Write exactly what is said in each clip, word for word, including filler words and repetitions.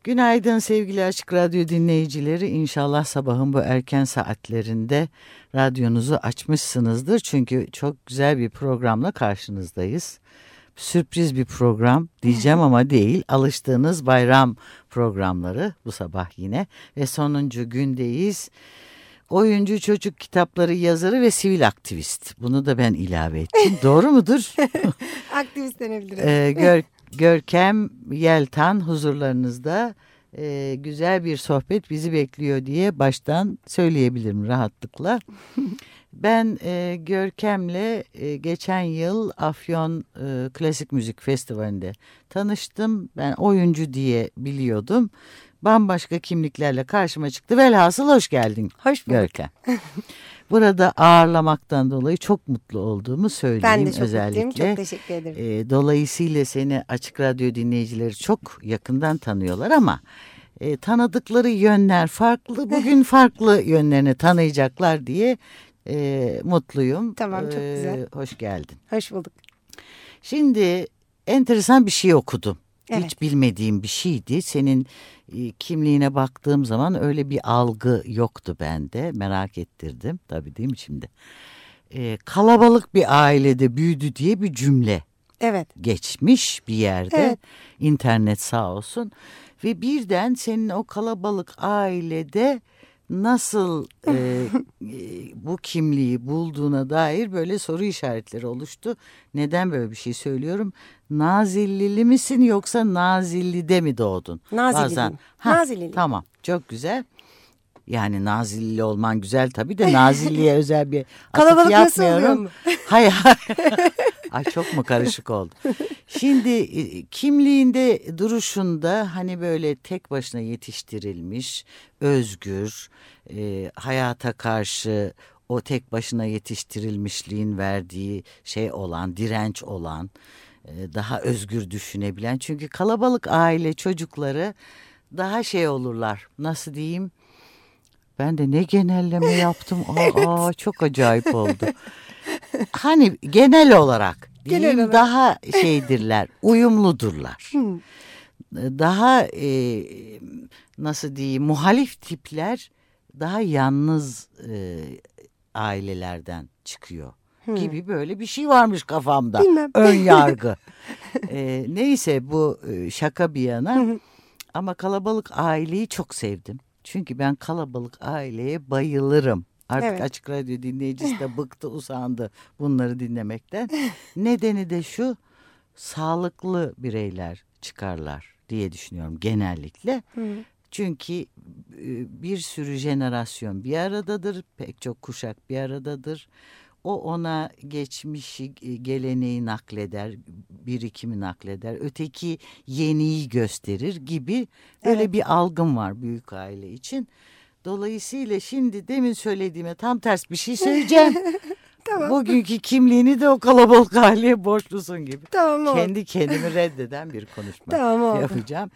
Günaydın sevgili Açık Radyo dinleyicileri. İnşallah sabahın bu erken saatlerinde radyonuzu açmışsınızdır. Çünkü çok güzel bir programla karşınızdayız. Sürpriz bir program diyeceğim ama değil. Alıştığınız bayram programları bu sabah yine. Ve sonuncu gündeyiz. Oyuncu, çocuk kitapları yazarı ve sivil aktivist. Bunu da ben ilave ettim. Doğru mudur? Aktivist denebilir. ee, Gör, Görkem Yeltan huzurlarınızda. Ee, güzel bir sohbet bizi bekliyor diye baştan söyleyebilirim rahatlıkla. Ben e, Görkem'le e, geçen yıl Afyon e, Klasik Müzik Festivali'nde tanıştım. Ben oyuncu diye biliyordum. Bambaşka kimliklerle karşıma çıktı. Velhasıl hoş geldin. Hoş bulduk. Görkem. Burada ağırlamaktan dolayı çok mutlu olduğumu söyleyeyim. Ben de çok özellikle. mutluyum. Çok teşekkür ederim. E, dolayısıyla seni Açık Radyo dinleyicileri çok yakından tanıyorlar ama e, tanıdıkları yönler farklı. Bugün farklı yönlerini tanıyacaklar diye e, mutluyum. Tamam, çok E, güzel. Hoş geldin. Hoş bulduk. Şimdi enteresan bir şey okudum. Evet. Hiç bilmediğim bir şeydi. Senin e, kimliğine baktığım zaman öyle bir algı yoktu bende. Merak ettirdim. Tabii değil mi şimdi? E, kalabalık bir ailede büyüdü diye bir cümle Evet. geçmiş bir yerde. Evet. İnternet sağ olsun. Ve birden senin o kalabalık ailede nasıl e, e, bu kimliği bulduğuna dair böyle soru işaretleri oluştu. Neden böyle bir şey söylüyorum? Nazillili misin yoksa Nazilli'de mi doğdun? Nazilliyim. Nazilliyim. Tamam, çok güzel. Yani Nazilli olman güzel tabii de Nazilli'ye özel bir atıf Kalabalık nasıl yapmıyorum. oluyor mu? Hayır, hayır. Ay çok mu karışık oldu? Şimdi e, kimliğinde, duruşunda hani böyle tek başına yetiştirilmiş, özgür, e, hayata karşı o tek başına yetiştirilmişliğin verdiği şey olan, direnç olan, e, daha özgür düşünebilen. Çünkü kalabalık aile çocukları daha şey olurlar, nasıl diyeyim? Ben de ne genelleme yaptım. Aa, Evet. aa, çok acayip oldu. Hani genel olarak diyeyim, Genel olarak. daha şeydirler, uyumludurlar. Hmm. Daha e, nasıl diyeyim, muhalif tipler daha yalnız e, ailelerden çıkıyor. Hmm. Gibi böyle bir şey varmış kafamda. Bilmem. Ön yargı. e, neyse bu e, şaka bir yana. Ama kalabalık aileyi çok sevdim. Çünkü ben kalabalık aileye bayılırım. Artık Evet. Açık Radyo dinleyicisi de bıktı, usandı bunları dinlemekten. Nedeni de şu, sağlıklı bireyler çıkarlar diye düşünüyorum genellikle. Hı. Çünkü e, bir sürü jenerasyon bir aradadır, pek çok kuşak bir aradadır. O ona geçmişi, geleneği nakleder, birikimi nakleder. Öteki yeniyi gösterir gibi böyle Evet. bir algım var büyük aile için. Dolayısıyla şimdi demin söylediğime tam ters bir şey söyleyeceğim. Tamam. Bugünkü kimliğini de o kalabalık aileye borçlusun gibi. Tamam oldu. Kendi kendimi reddeden bir konuşma Tamam oldu. yapacağım.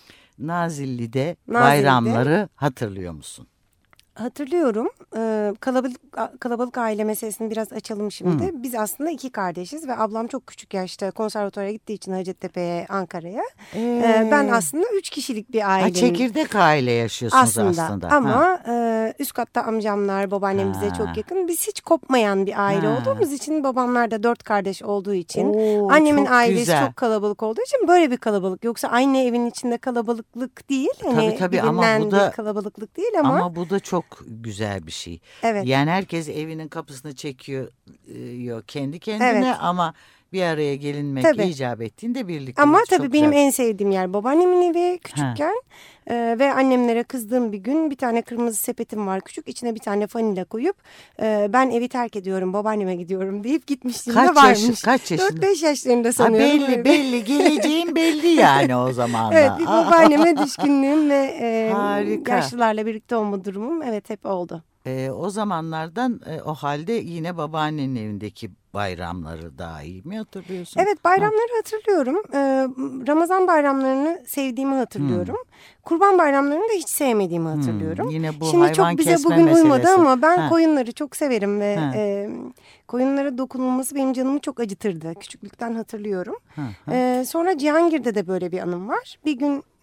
Nazilli'de Nazilli'de. bayramları hatırlıyor musun? Hatırlıyorum. Ee, kalabalık kalabalık aile meselesini biraz açalım şimdi. Hı. Biz aslında iki kardeşiz ve ablam çok küçük yaşta konservatuara gittiği için Hacettepe'ye, Ankara'ya. Ee, Ee, ben aslında üç kişilik bir ha, ailenin. çekirdek aile yaşıyorsunuz aslında. Aslında, Ha. ama e, üst katta amcamlar, babaannem bize Ha. çok yakın. Biz hiç kopmayan bir aile Ha. olduğumuz için, babamlar da dört kardeş olduğu için, Oo, annemin çok ailesi güzel. çok kalabalık olduğu için böyle bir kalabalık. Yoksa aynı evin içinde kalabalıklık değil. Hani Tabii, tabii, ama bilinen bu da- bir kalabalıklık değil ama. Ama bu da çok güzel bir şey. Evet. Yani herkes evinin kapısını çekiyor e, kendi kendine, Evet. ama bir araya gelinmek Tabii. icap ettiğinde birlikte. Ama çok tabii benim güzel. en sevdiğim yer babaannemin evi küçükken. Ee, ve annemlere kızdığım bir gün bir tane kırmızı sepetim var küçük. İçine bir tane vanilya koyup e, ben evi terk ediyorum, babaanneme gidiyorum deyip gitmişliğim de Kaç varmış. yaş- kaç yaşında? dört beş yaşlarında Ha, sanıyorum. belli Evet. belli geleceğin belli yani o zaman da. Evet, bir Aa. babaanneme düşkünlüğüm ve e, Harika. yaşlılarla birlikte olma durumum evet hep oldu. E, o zamanlardan e, o halde yine babaannenin evindeki bayramları daha iyi mi hatırlıyorsun? Evet, bayramları hatırlıyorum. Ee, Ramazan bayramlarını sevdiğimi hatırlıyorum. Hmm. Kurban bayramlarını da hiç sevmediğimi hatırlıyorum. Hmm, yine bu Şimdi hayvan çok bize kesme bugün meselesi. uymadı ama ben Ha. koyunları çok severim ve Ha. e, koyunlara dokunulması benim canımı çok acıtırdı. Küçüklükten hatırlıyorum. Ha, ha. Ee, sonra Cihangir'de de böyle bir anım var. Bir gün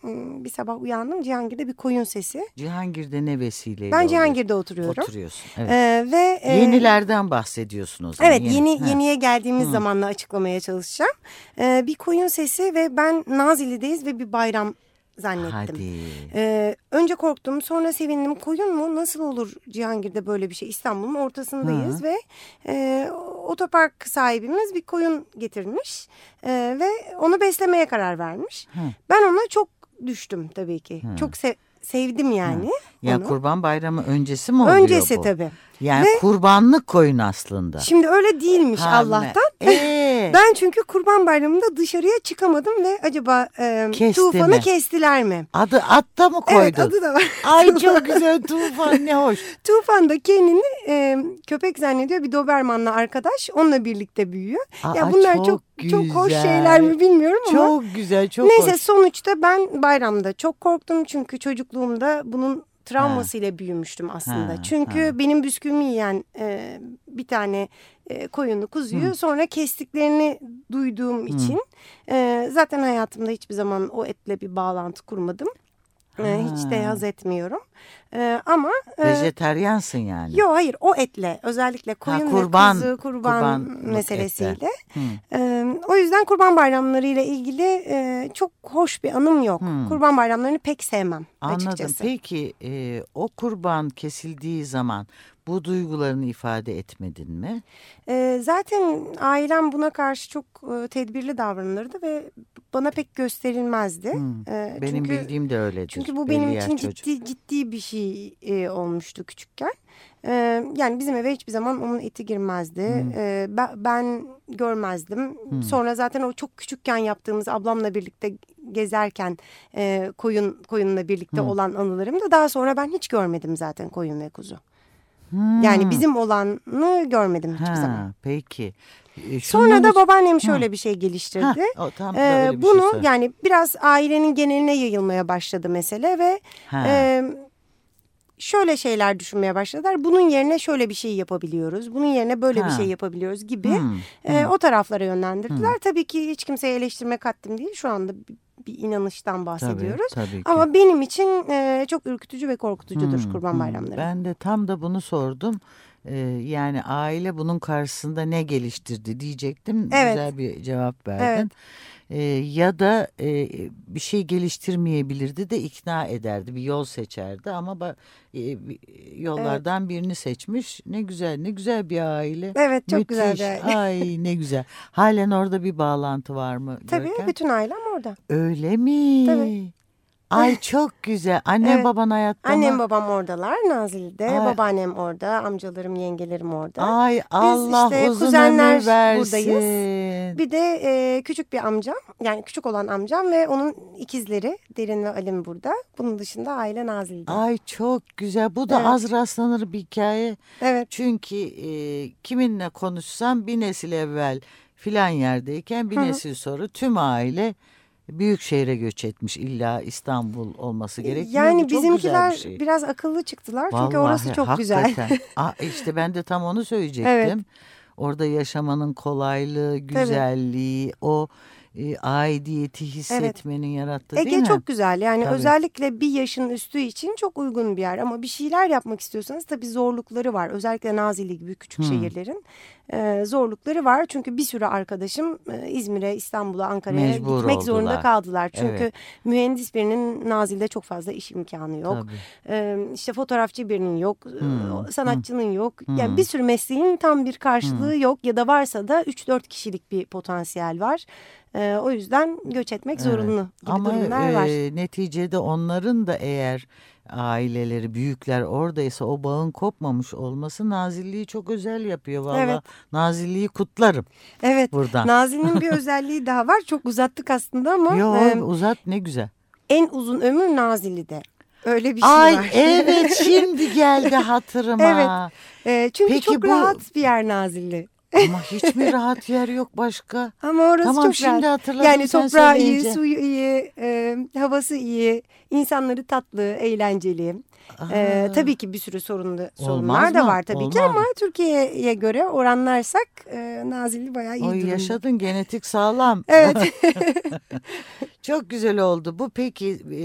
bir sabah uyandım, Cihangir'de bir koyun sesi. Cihangir'de ne vesileyle? Ben Cihangir'de oturuyorum. Oturuyorsun. Evet. Ee, ve e, Yenilerden bahsediyorsun o zaman. Evet, yeni, yeni yeniye geldiğimiz Hı. zamanla açıklamaya çalışacağım. Ee, bir koyun sesi ve ben Nazilli'deyiz ve bir bayram zannettim. Hadi. Ee, önce korktum, sonra sevindim. Koyun mu? Nasıl olur Cihangir'de böyle bir şey? İstanbul'un ortasındayız Hı. ve e, otopark sahibimiz bir koyun getirmiş e, ve onu beslemeye karar vermiş. Hı. Ben ona çok düştüm tabii ki. Hı. Çok se sevdim yani. Hı. Ya onu. Kurban Bayramı öncesi mi oluyor öncesi bu? Öncesi tabii. Yani ve kurbanlık koyun aslında. Şimdi öyle değilmiş ha, Allah'tan. Ee? Ben çünkü Kurban Bayramı'nda dışarıya çıkamadım ve acaba e, Tufan'ı mi? kestiler mi? Adı atta mı koydun? Evet, adı da var. Ay çok güzel, Tufan, ne hoş. Tufan da kendini e, köpek zannediyor, bir Doberman'la arkadaş, onunla birlikte büyüyor. Aa, ya bunlar çok çok, çok hoş şeyler mi bilmiyorum ama. Çok güzel, çok neyse, hoş. sonuçta ben bayramda çok korktum çünkü çocukluğumda bunun travmasıyla ha. büyümüştüm aslında. Ha, Çünkü ha. benim bisküvimi yiyen e, bir tane e, koyunu, kuzuyu Hı. sonra kestiklerini duyduğum Hı. için e, zaten hayatımda hiçbir zaman o etle bir bağlantı kurmadım. E, hiç de haz etmiyorum. E, ama e, vejeteryansın yani. Yok, hayır, o etle, özellikle koyun ha, kurban, ve kuzu kurban, kurban meselesiyle. E, o yüzden kurban bayramlarıyla ilgili e, çok hoş bir anım yok. Hı. Kurban bayramlarını pek sevmem. Anladım. Açıkçası. Peki e, o kurban kesildiği zaman bu duygularını ifade etmedin mi? E, zaten ailem buna karşı çok e, tedbirli davranırdı ve bana pek gösterilmezdi. Hmm, e, benim çünkü, bildiğim de öyledir. Çünkü bu benim için ciddi ciddi bir şey e, olmuştu küçükken. E, yani bizim eve hiçbir zaman onun eti girmezdi. Hmm. E, ben, ben görmezdim. Hmm. Sonra zaten o çok küçükken yaptığımız, ablamla birlikte gezerken e, koyun koyunla birlikte hmm. olan anılarım da, daha sonra ben hiç görmedim zaten koyun ve kuzu. Hmm. Yani bizim olanı görmedim hiçbir ha, zaman. Peki. E, Sonra da babaannem şöyle ha. bir şey geliştirdi. Ha, o, tam ee, bir bunu şey yani biraz ailenin geneline yayılmaya başladı mesele ve e, şöyle şeyler düşünmeye başladılar. Bunun yerine şöyle bir şey yapabiliyoruz. Bunun yerine böyle ha. bir şey yapabiliyoruz gibi hmm. E, hmm. o taraflara yönlendirdiler. Hmm. Tabii ki hiç kimseye eleştirmek haddim değil. Şu anda bir inanıştan bahsediyoruz. Tabii, tabii ki. Ama benim için e, çok ürkütücü ve korkutucudur hmm, kurban bayramları. Ben de tam da bunu sordum. Ee, yani aile bunun karşısında ne geliştirdi diyecektim. Evet. Güzel bir cevap verdin. Evet. Ee, ya da e, bir şey geliştirmeyebilirdi de ikna ederdi. Bir yol seçerdi ama e, yollardan evet. birini seçmiş. Ne güzel, ne güzel bir aile. Evet, çok Müthiş. güzel bir aile. Ay ne güzel. Halen orada bir bağlantı var mı? Tabii, Görkem? Bütün ailem orada. Öyle mi? Tabii. Ay çok güzel. Annem evet. baban hayatta mı? Annem babam oradalar Nazilli'de. Ay. Babaannem orada. Amcalarım, yengelerim orada. Ay Biz Allah işte uzun kuzenler ömür versin. Buradayız. Bir de e, küçük bir amcam. Yani küçük olan amcam ve onun ikizleri Derin ve Alim burada. Bunun dışında aile Nazilli'de. Ay çok güzel. Bu da evet. az rastlanır bir hikaye. Evet. Çünkü e, kiminle konuşsam bir nesil evvel filan yerdeyken bir Hı-hı. nesil sonra tüm aile büyük şehre göç etmiş, illa İstanbul olması gerekmiyor. Yani bu bizimkiler bir şey. biraz akıllı çıktılar. Vallahi, çünkü orası çok hakikaten. güzel. Aa, işte ben de tam onu söyleyecektim. Evet. Orada yaşamanın kolaylığı, güzelliği, Tabii. o e, aidiyeti hissetmenin evet. yarattığı Ege değil mi? Ege çok güzel. Yani tabii. özellikle bir yaşın üstü için çok uygun bir yer. Ama bir şeyler yapmak istiyorsanız tabii zorlukları var. Özellikle Nazilli gibi küçük hmm. şehirlerin e, zorlukları var. Çünkü bir sürü arkadaşım e, İzmir'e, İstanbul'a, Ankara'ya Mecbur gitmek oldular. zorunda kaldılar. Çünkü evet. mühendis birinin Nazilli'de çok fazla iş imkanı yok. E, işte fotoğrafçı birinin yok. Hmm. Sanatçının hmm. yok. Yani hmm. bir sürü mesleğin tam bir karşılığı hmm. yok. Ya da varsa da üç dört kişilik bir potansiyel var. Ee, o yüzden göç etmek evet. zorunlu gibi Ama, durumlar var. e, neticede onların da eğer aileleri, büyükler oradaysa o bağın kopmamış olması Nazilli'yi çok özel yapıyor. Vallahi evet. Nazilli'yi kutlarım. Evet. Buradan. Nazilli'nin bir özelliği daha var. Çok uzattık aslında ama. Yok e, uzat ne güzel. En uzun ömür Nazilli'de. Öyle bir şey Ay, var. Evet şimdi geldi hatırıma. Evet. E, çünkü Peki çok bu... rahat bir yer Nazilli. Ama hiç mi rahat yer yok başka? Ama orası Tamam, çok şimdi rahat. hatırladım Yani sen toprağı iyi, söyleyince. suyu iyi, e, havası iyi, insanları tatlı, eğlenceli. E, Aa, tabii ki bir sürü sorunlu, olmaz sorunlar da mı? var tabii ki Olmaz ama mı? Türkiye'ye göre oranlarsak e, Nazilli bayağı O iyi durumda. yaşadın, genetik sağlam. Evet. Çok güzel oldu. Bu peki e,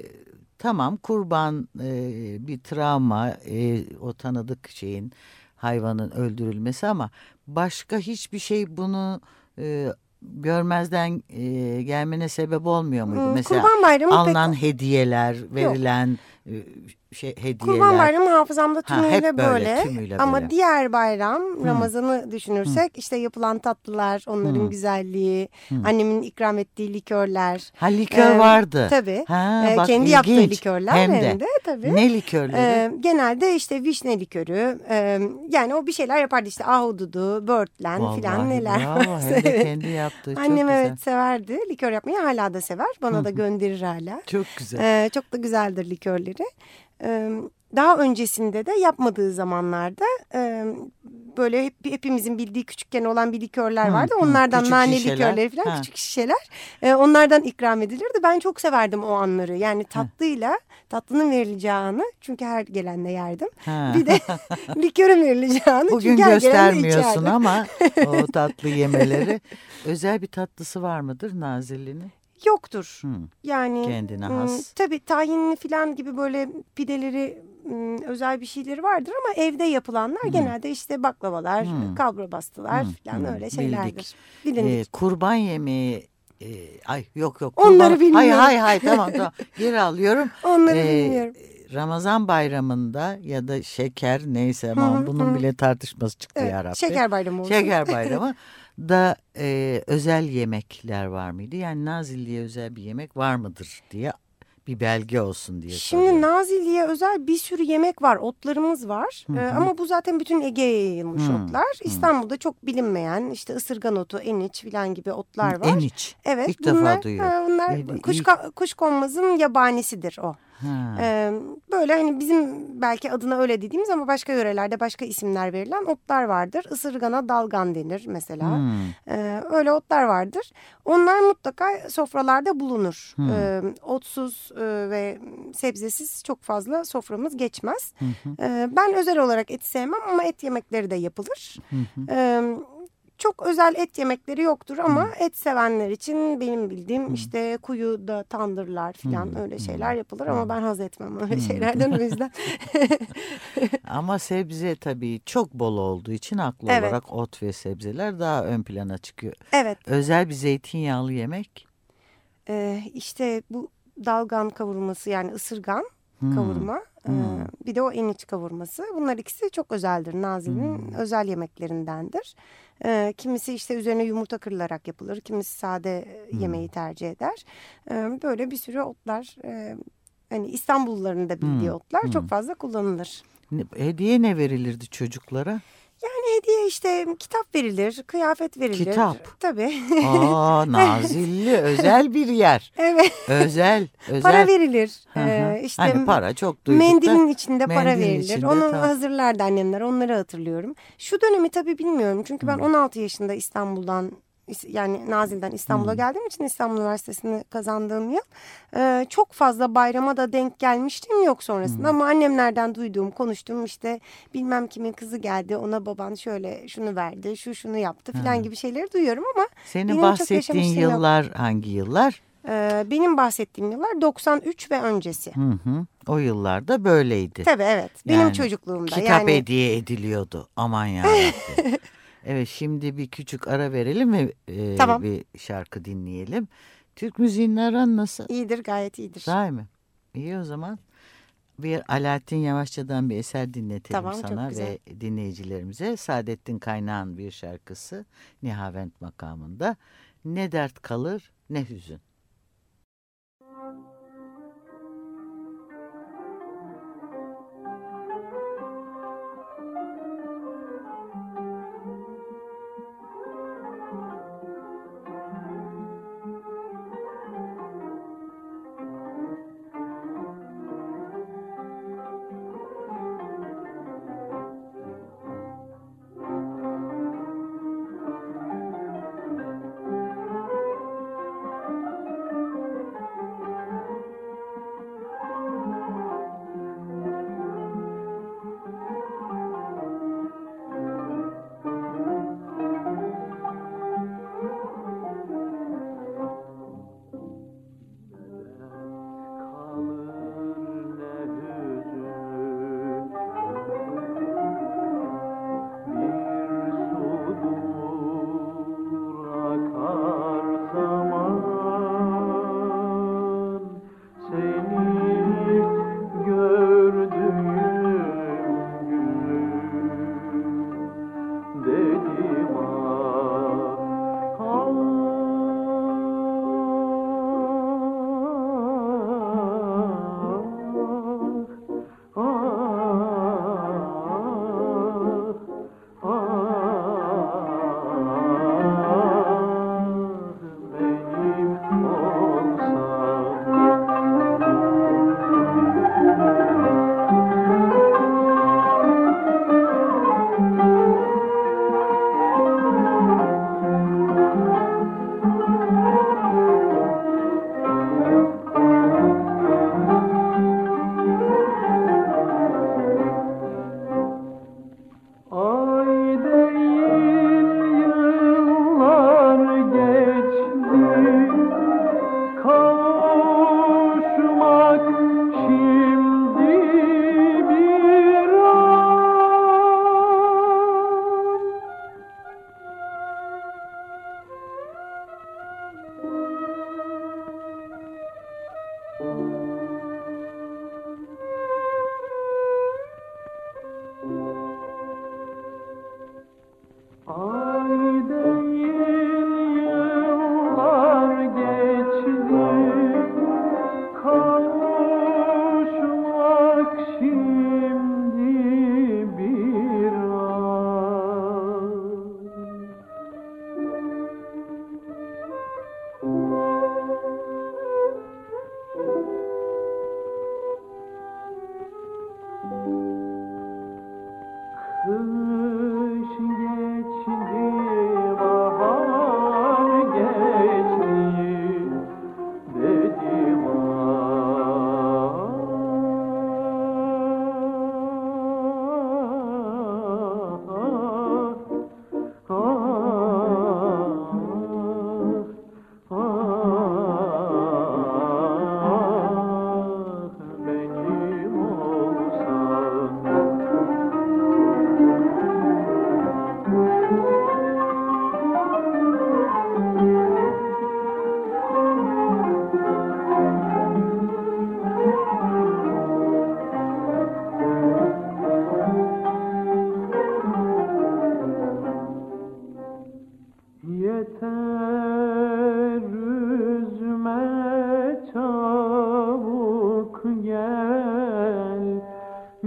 tamam, kurban e, bir travma, e, o tanıdık şeyin, hayvanın öldürülmesi, ama başka hiçbir şey bunu e, görmezden e, gelmene sebep olmuyor muydu? Hmm, Mesela Kurban Bayramı pek alınan hediyeler, yok. verilen e, şey Kurban hediyeler, Bayramı hafızamda ha hep tümüyle böyle, böyle tümüyle ama böyle. diğer bayram Hı, Ramazan'ı hı, düşünürsek işte yapılan tatlılar, onların hı, güzelliği, hı. annemin ikram ettiği likörler, Ha, likör e, vardı. tabii Ha, e, bak, kendi yaptığı ilginç. likörler Hem de hem de tabii. ne likörleri? E, genelde işte vişne likörü, e, yani o bir şeyler yapardı işte ahududu, böğürtlen filan Vallahi neler bravo. varsa. Hem de Evet. kendi yaptığı, çok Annem güzel. evet severdi likör yapmayı, hala da sever, Hı bana da hı, gönderir hala. çok güzel. E, çok da güzeldir likörleri. E, Daha öncesinde de yapmadığı zamanlarda e, böyle hep, hepimizin bildiği küçükken olan bir likörler Hı vardı. hı, Onlardan küçük nane şişeler. likörleri falan, Ha, küçük şişeler. E, onlardan ikram edilirdi. Ben çok severdim o anları. Yani ha, tatlıyla, tatlının verileceği anı, çünkü her gelenle yerdim. ha. Bir de likörün verileceği anı, çünkü Bugün her gelen de göstermiyorsun içerdim. ama o tatlı yemeleri. Özel bir tatlısı var mıdır Nazilli'nin? Yoktur. Hı, Yani kendine ım, has. tabii tahinli falan gibi böyle pideleri, ım, özel bir şeyleri vardır ama evde yapılanlar Hı, genelde işte baklavalar, hı, kalbura bastılar hı, falan, hı. öyle Bildik. şeylerdir. Ee, Bilindik. kurban yemeği, e, ay yok yok, kurban, Onları hay bilmiyorum. hay hay, tamam tamam, geri alıyorum. Onları Ee, bilmiyorum. Ramazan bayramında ya da şeker, neyse, Hı ama hı bunun hı. bile tartışması çıktı Evet, ya Rabbi. şeker bayramı olsun. Şeker bayramı da e, özel yemekler var mıydı? Yani Nazilli'ye özel bir yemek var mıdır diye, bir belge olsun diye Şimdi soruyorum. Nazilli'ye özel bir sürü yemek var, otlarımız var. Hı Ee, hı, ama bu zaten bütün Ege'ye yayılmış hı otlar. hı. İstanbul'da çok bilinmeyen işte ısırgan otu, eniç filan gibi Hı, otlar var. Eniç. Evet, İlk defa bunlar duyuyorum. ha, bunlar E, kuş ilk, kuşkonmazın yabanisidir o. ha. Ee, Böyle hani bizim belki adına öyle dediğimiz ama başka yörelerde başka isimler verilen otlar vardır. Isırgana dalgan denir mesela. Hı Ee, öyle otlar vardır. Onlar mutlaka sofralarda bulunur. hı, Ee, otsuz e, ve sebzesiz çok fazla soframız geçmez. hı hı, Ee, ben özel olarak et sevmem ama et yemekleri de yapılır. hı hı, Ee, Çok özel et yemekleri yoktur hı ama et sevenler için benim bildiğim hı, işte kuyuda tandırlar hı falan öyle hı, şeyler yapılır hı ama ben haz etmem öyle hı. şeylerden, o yüzden. Ama sebze tabii çok bol olduğu için haklı Evet, olarak ot ve sebzeler daha ön plana çıkıyor. evet. Özel bir zeytinyağlı yemek. Ee, işte bu dalgan kavurması, yani ısırgan Hmm, kavurma. Ee, hmm, bir de o eniç kavurması. Bunlar ikisi çok özeldir. Nazilli'nin hmm, özel yemeklerindendir. Ee, kimisi işte üzerine yumurta kırılarak yapılır. Kimisi sade e, hmm, yemeği tercih eder. Ee, böyle bir sürü otlar. E, hani İstanbulluların da bildiği hmm, otlar çok hmm. fazla kullanılır. Ne- Hediye ne verilirdi çocuklara? Yani hediye işte kitap verilir, kıyafet verilir. Kitap. Tabii. Aa, Evet. Nazilli özel bir yer. Evet. Özel, Para özel. verilir. Hı hı. Ee, işte Hani para çok duyduk da, mendilin içinde para mendilin verilir. içinde Onu tam. hazırlardı annemler. Onları hatırlıyorum. Şu dönemi tabii bilmiyorum. Çünkü ben Hmm, on altı yaşında İstanbul'dan, yani Nazilli'den İstanbul'a hmm, geldiğim için, İstanbul Üniversitesi'ni kazandığım yıl e, çok fazla bayrama da denk gelmiştim yok sonrasında. hmm. Ama annemlerden duyduğum, konuştuğum işte bilmem kimin kızı geldi, ona baban şöyle şunu verdi, şu şunu yaptı falan Ha. gibi şeyleri duyuyorum ama Senin benim çok bahsettiğin yaşamışlığım yok. yıllar hangi yıllar? Ee, benim bahsettiğim yıllar doksan üç ve öncesi. Hı hı. O yıllarda böyleydi. Tabii, evet. Benim Yani çocukluğumda kitap yani. hediye ediliyordu. Aman ya Rabbi. Evet, şimdi bir küçük ara verelim ve e, Tamam. bir şarkı dinleyelim. Türk müziğinin aran nasıl? İyidir, gayet iyidir. Sahi mi? İyi, o zaman. Bir Alaaddin Yavaşça'dan bir eser dinletelim Tamam, çok sana güzel. ve dinleyicilerimize. Saadettin Kaynağ'ın bir şarkısı, Nihavent makamında. Ne dert kalır ne hüzün.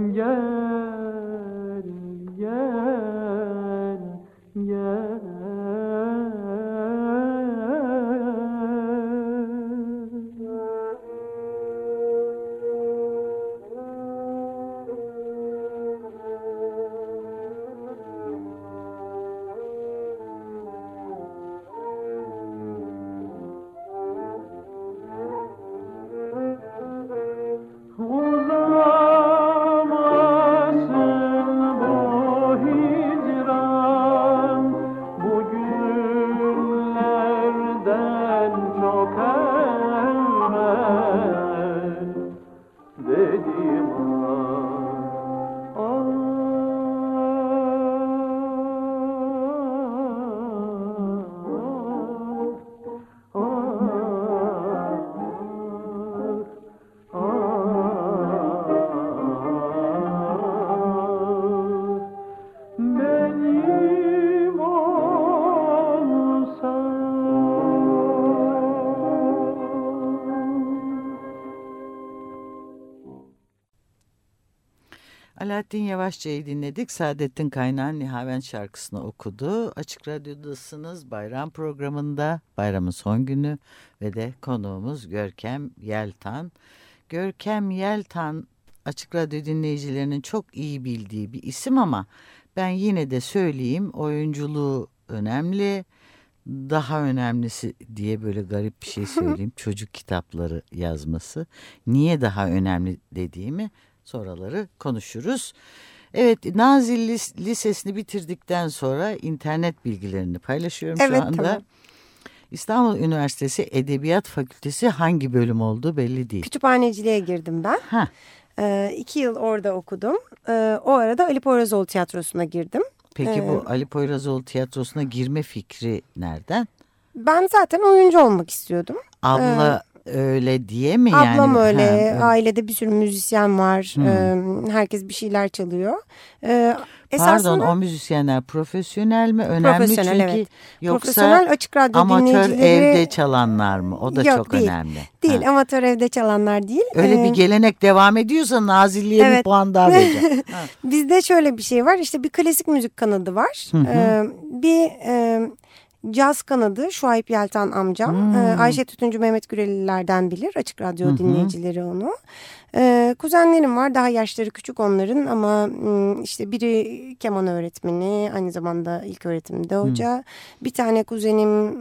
Gel, gel, gel. Alaaddin Yavaşçı'yı dinledik. Saadettin Kaynar Nihavent şarkısını okudu. Açık Radyo'dasınız. Bayram programında, bayramın son günü ve de konuğumuz Görkem Yeltan. Görkem Yeltan Açık Radyo dinleyicilerinin çok iyi bildiği bir isim ama ben yine de söyleyeyim, oyunculuğu önemli. Daha önemlisi diye böyle garip bir şey söyleyeyim. Çocuk kitapları yazması. Niye daha önemli dediğimi sonraları konuşuruz. Evet, Nazilli Lisesi'ni bitirdikten sonra internet bilgilerini paylaşıyorum evet, şu anda. Tamam. İstanbul Üniversitesi Edebiyat Fakültesi hangi bölüm olduğu belli değil. Kütüphaneciliğe girdim ben. Ha. Ee, iki yıl orada okudum. Ee, o arada Ali Poyrazoğlu Tiyatrosu'na girdim. Peki ee, bu Ali Poyrazoğlu Tiyatrosu'na girme fikri nereden? Ben zaten oyuncu olmak istiyordum. Abla ee, öyle diye mi ablam yani? Ablam öyle. Ha, öyle. Ailede bir sürü müzisyen var. Hmm. Ee, herkes bir şeyler çalıyor. Ee, Pardon, o müzisyenler profesyonel mi? Önemli profesyonel, çünkü evet. yoksa profesyonel açık radyo amatör dinleyicileri... evde çalanlar mı? O da Yok, çok değil. önemli. Değil, ha. amatör evde çalanlar değil. Öyle ee, bir gelenek devam ediyorsa Nazilli'ye evet. bir puan daha vereceğim. Bizde şöyle bir şey var. İşte bir klasik müzik kanadı var. Hı hı. Ee, bir e, caz kanadı, Şuayb Yeltan amcam. Hmm. Ee, Ayşe Tütüncü, Mehmet Gürelilerden bilir. Açık radyo Hı hı. dinleyicileri onu. Ee, kuzenlerim var. Daha yaşları küçük onların ama işte biri keman öğretmeni, aynı zamanda ilk öğretimde hoca. Hı. Bir tane kuzenim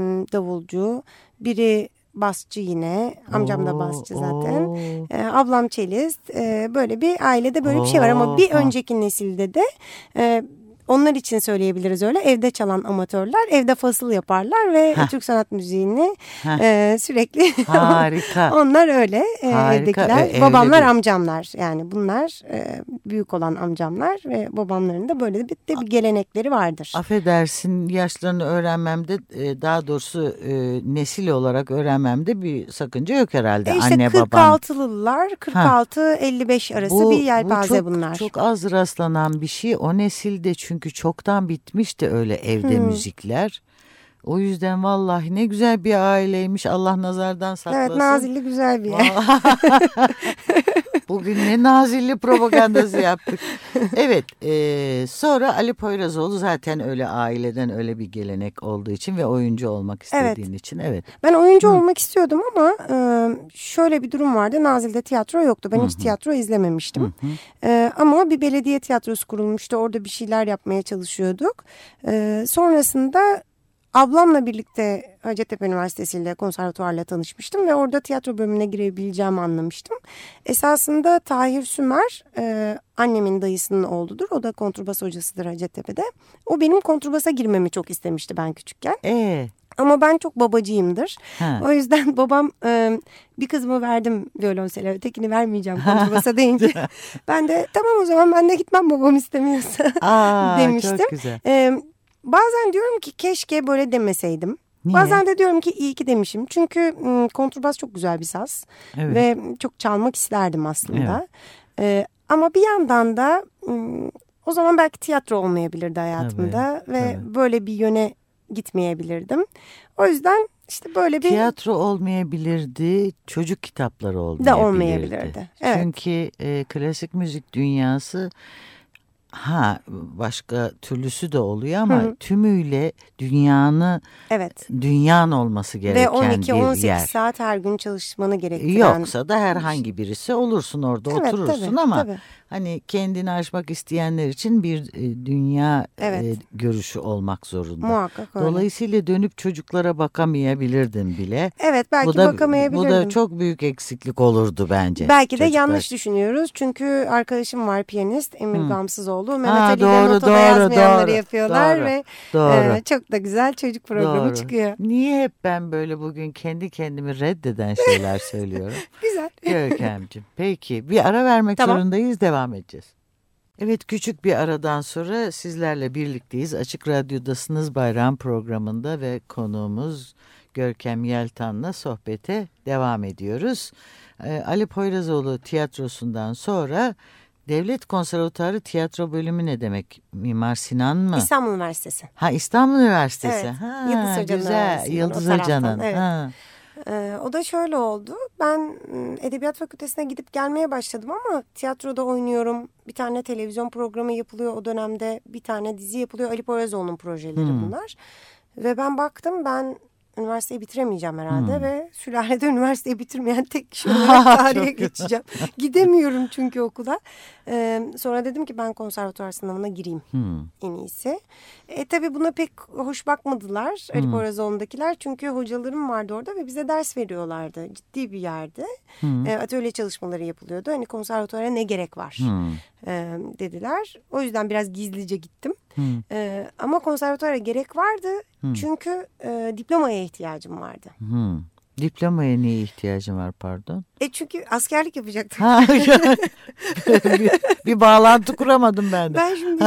davulcu, biri basçı yine. Amcam da basçı zaten. Ee, ablam çelist. Ee, böyle bir ailede böyle bir şey var ama bir önceki nesilde de e, onlar için söyleyebiliriz öyle. Evde çalan amatörler evde fasıl yaparlar ve Heh. Türk sanat müziğini e, sürekli harika. onlar öyle e, evdekiler. E, babamlar bir... amcamlar yani bunlar e, büyük olan amcamlar ve babamların da böyle bir, de bir gelenekleri vardır. Affedersin, yaşlarını öğrenmemde e, daha doğrusu e, nesil olarak öğrenmemde bir sakınca yok herhalde. E işte anne kırk altılılar kırk altı elli beş arası bu, bir yelpaze bu çok, bunlar. Çok az rastlanan bir şey o nesilde çünkü Çünkü çoktan bitmişti öyle evde hmm. müzikler. O yüzden vallahi ne güzel bir aileymiş. Allah nazardan saklasın. Evet, Nazilli güzel bir yer. Bugün ne Nazilli propagandası yaptık. Evet, e, sonra Ali Poyrazoğlu zaten öyle aileden öyle bir gelenek olduğu için ve oyuncu olmak istediğin evet. için. Evet. Ben oyuncu Hı. olmak istiyordum ama e, şöyle bir durum vardı. Nazilli'de tiyatro yoktu. Ben Hı-hı. hiç tiyatro izlememiştim. E, ama bir belediye tiyatrosu kurulmuştu. Orada bir şeyler yapmaya çalışıyorduk. E, sonrasında ablamla birlikte Hacettepe Üniversitesi ile konservatuvarla tanışmıştım ve orada tiyatro bölümüne girebileceğimi anlamıştım. Esasında Tahir Sümer e, annemin dayısının oğludur. O da kontrbas hocasıdır Hacettepe'de. O benim kontrbasa girmemi çok istemişti ben küçükken. Ee? Ama ben çok babacıyımdır. Ha. O yüzden babam e, bir kızımı verdim violonsele, ötekini vermeyeceğim kontrbasa deyince ben de tamam o zaman ben de gitmem babam istemiyorsa Aa, demiştim. Çok güzel. E, Bazen diyorum ki keşke böyle demeseydim. Niye? Bazen de diyorum ki iyi ki demişim. Çünkü m, kontrbas çok güzel bir saz. Evet. Ve çok çalmak isterdim aslında. Evet. Ee, ama bir yandan da m, o zaman belki tiyatro olmayabilirdi hayatımda. Tabii, ve tabii. böyle bir yöne gitmeyebilirdim. O yüzden İşte böyle bir tiyatro olmayabilirdi, çocuk kitapları da olmayabilirdi. olmayabilirdi. Evet. Çünkü e, klasik müzik dünyası ha başka türlüsü de oluyor ama Hı. tümüyle dünyanı Evet. dünyan olması gereken Ve on iki on bir sekiz yer. saat her gün çalışmanı gerektiren. Yoksa da herhangi birisi olursun orada Evet, oturursun tabii, ama tabii. hani kendini aşmak isteyenler için bir e, dünya Evet. e, görüşü olmak zorunda. Muhakkak öyle. Dolayısıyla dönüp çocuklara bakamayabilirdin bile. Evet, belki bu da, bakamayabilirdim. Bu da çok büyük eksiklik olurdu bence. Belki de çocuklar. yanlış düşünüyoruz. Çünkü arkadaşım var, piyanist Emir Hı. Gamsızoğlu. Mehmet Ha, Ali ile doğru, notada doğru, yazmayanları doğru, yapıyorlar doğru, ve doğru. e, çok da güzel çocuk programı Doğru. çıkıyor. Niye hep ben böyle bugün kendi kendimi reddeden şeyler söylüyorum? Güzel. Görkemciğim. Peki bir ara vermek Tamam. zorundayız, devam edeceğiz. Evet, küçük bir aradan sonra sizlerle birlikteyiz. Açık Radyo'dasınız Bayram programında ve konuğumuz Görkem Yeltan'la sohbete devam ediyoruz. Ee, Ali Poyrazoğlu tiyatrosundan sonra Devlet Konservatuarı Tiyatro Bölümü ne demek? Mimar Sinan mı? İstanbul Üniversitesi. Ha, İstanbul Üniversitesi. Evet. Ha, Yıldız Hoca'nın güzel. öğrencisiyim ben, Yıldız o taraftan, Hoca'nın. evet. Ha. Ee, o da şöyle oldu. Ben m, Edebiyat Fakültesine gidip gelmeye başladım ama tiyatroda oynuyorum. Bir tane televizyon programı yapılıyor o dönemde. Bir tane dizi yapılıyor. Ali Poyrazoğlu'nun projeleri Hmm. bunlar. Ve ben baktım, ben üniversiteyi bitiremeyeceğim herhalde Hmm. ve sülalede üniversiteyi bitirmeyen tek kişi olarak tarihe Çok kötü. geçeceğim. Gidemiyorum çünkü okula. Ee, sonra dedim ki ben konservatuvar sınavına gireyim Hmm. en iyisi. E, tabii buna pek hoş bakmadılar Ali Hmm. Poyrazoğlu'ndakiler. Çünkü hocalarım vardı orada ve bize ders veriyorlardı. Ciddi bir yerde. Hmm. E, atölye çalışmaları yapılıyordu. Hani konservatuvara ne gerek var Hmm. e, dediler. O yüzden biraz gizlice gittim. Hmm. E, ama konservatuvara gerek vardı. Hmm. Çünkü e, diplomaya ihtiyacım vardı. Hmm. Diplomaya niye ihtiyacın var pardon? E çünkü askerlik yapacaktım. Ha, bir, bir bağlantı kuramadım ben de. Ben şimdi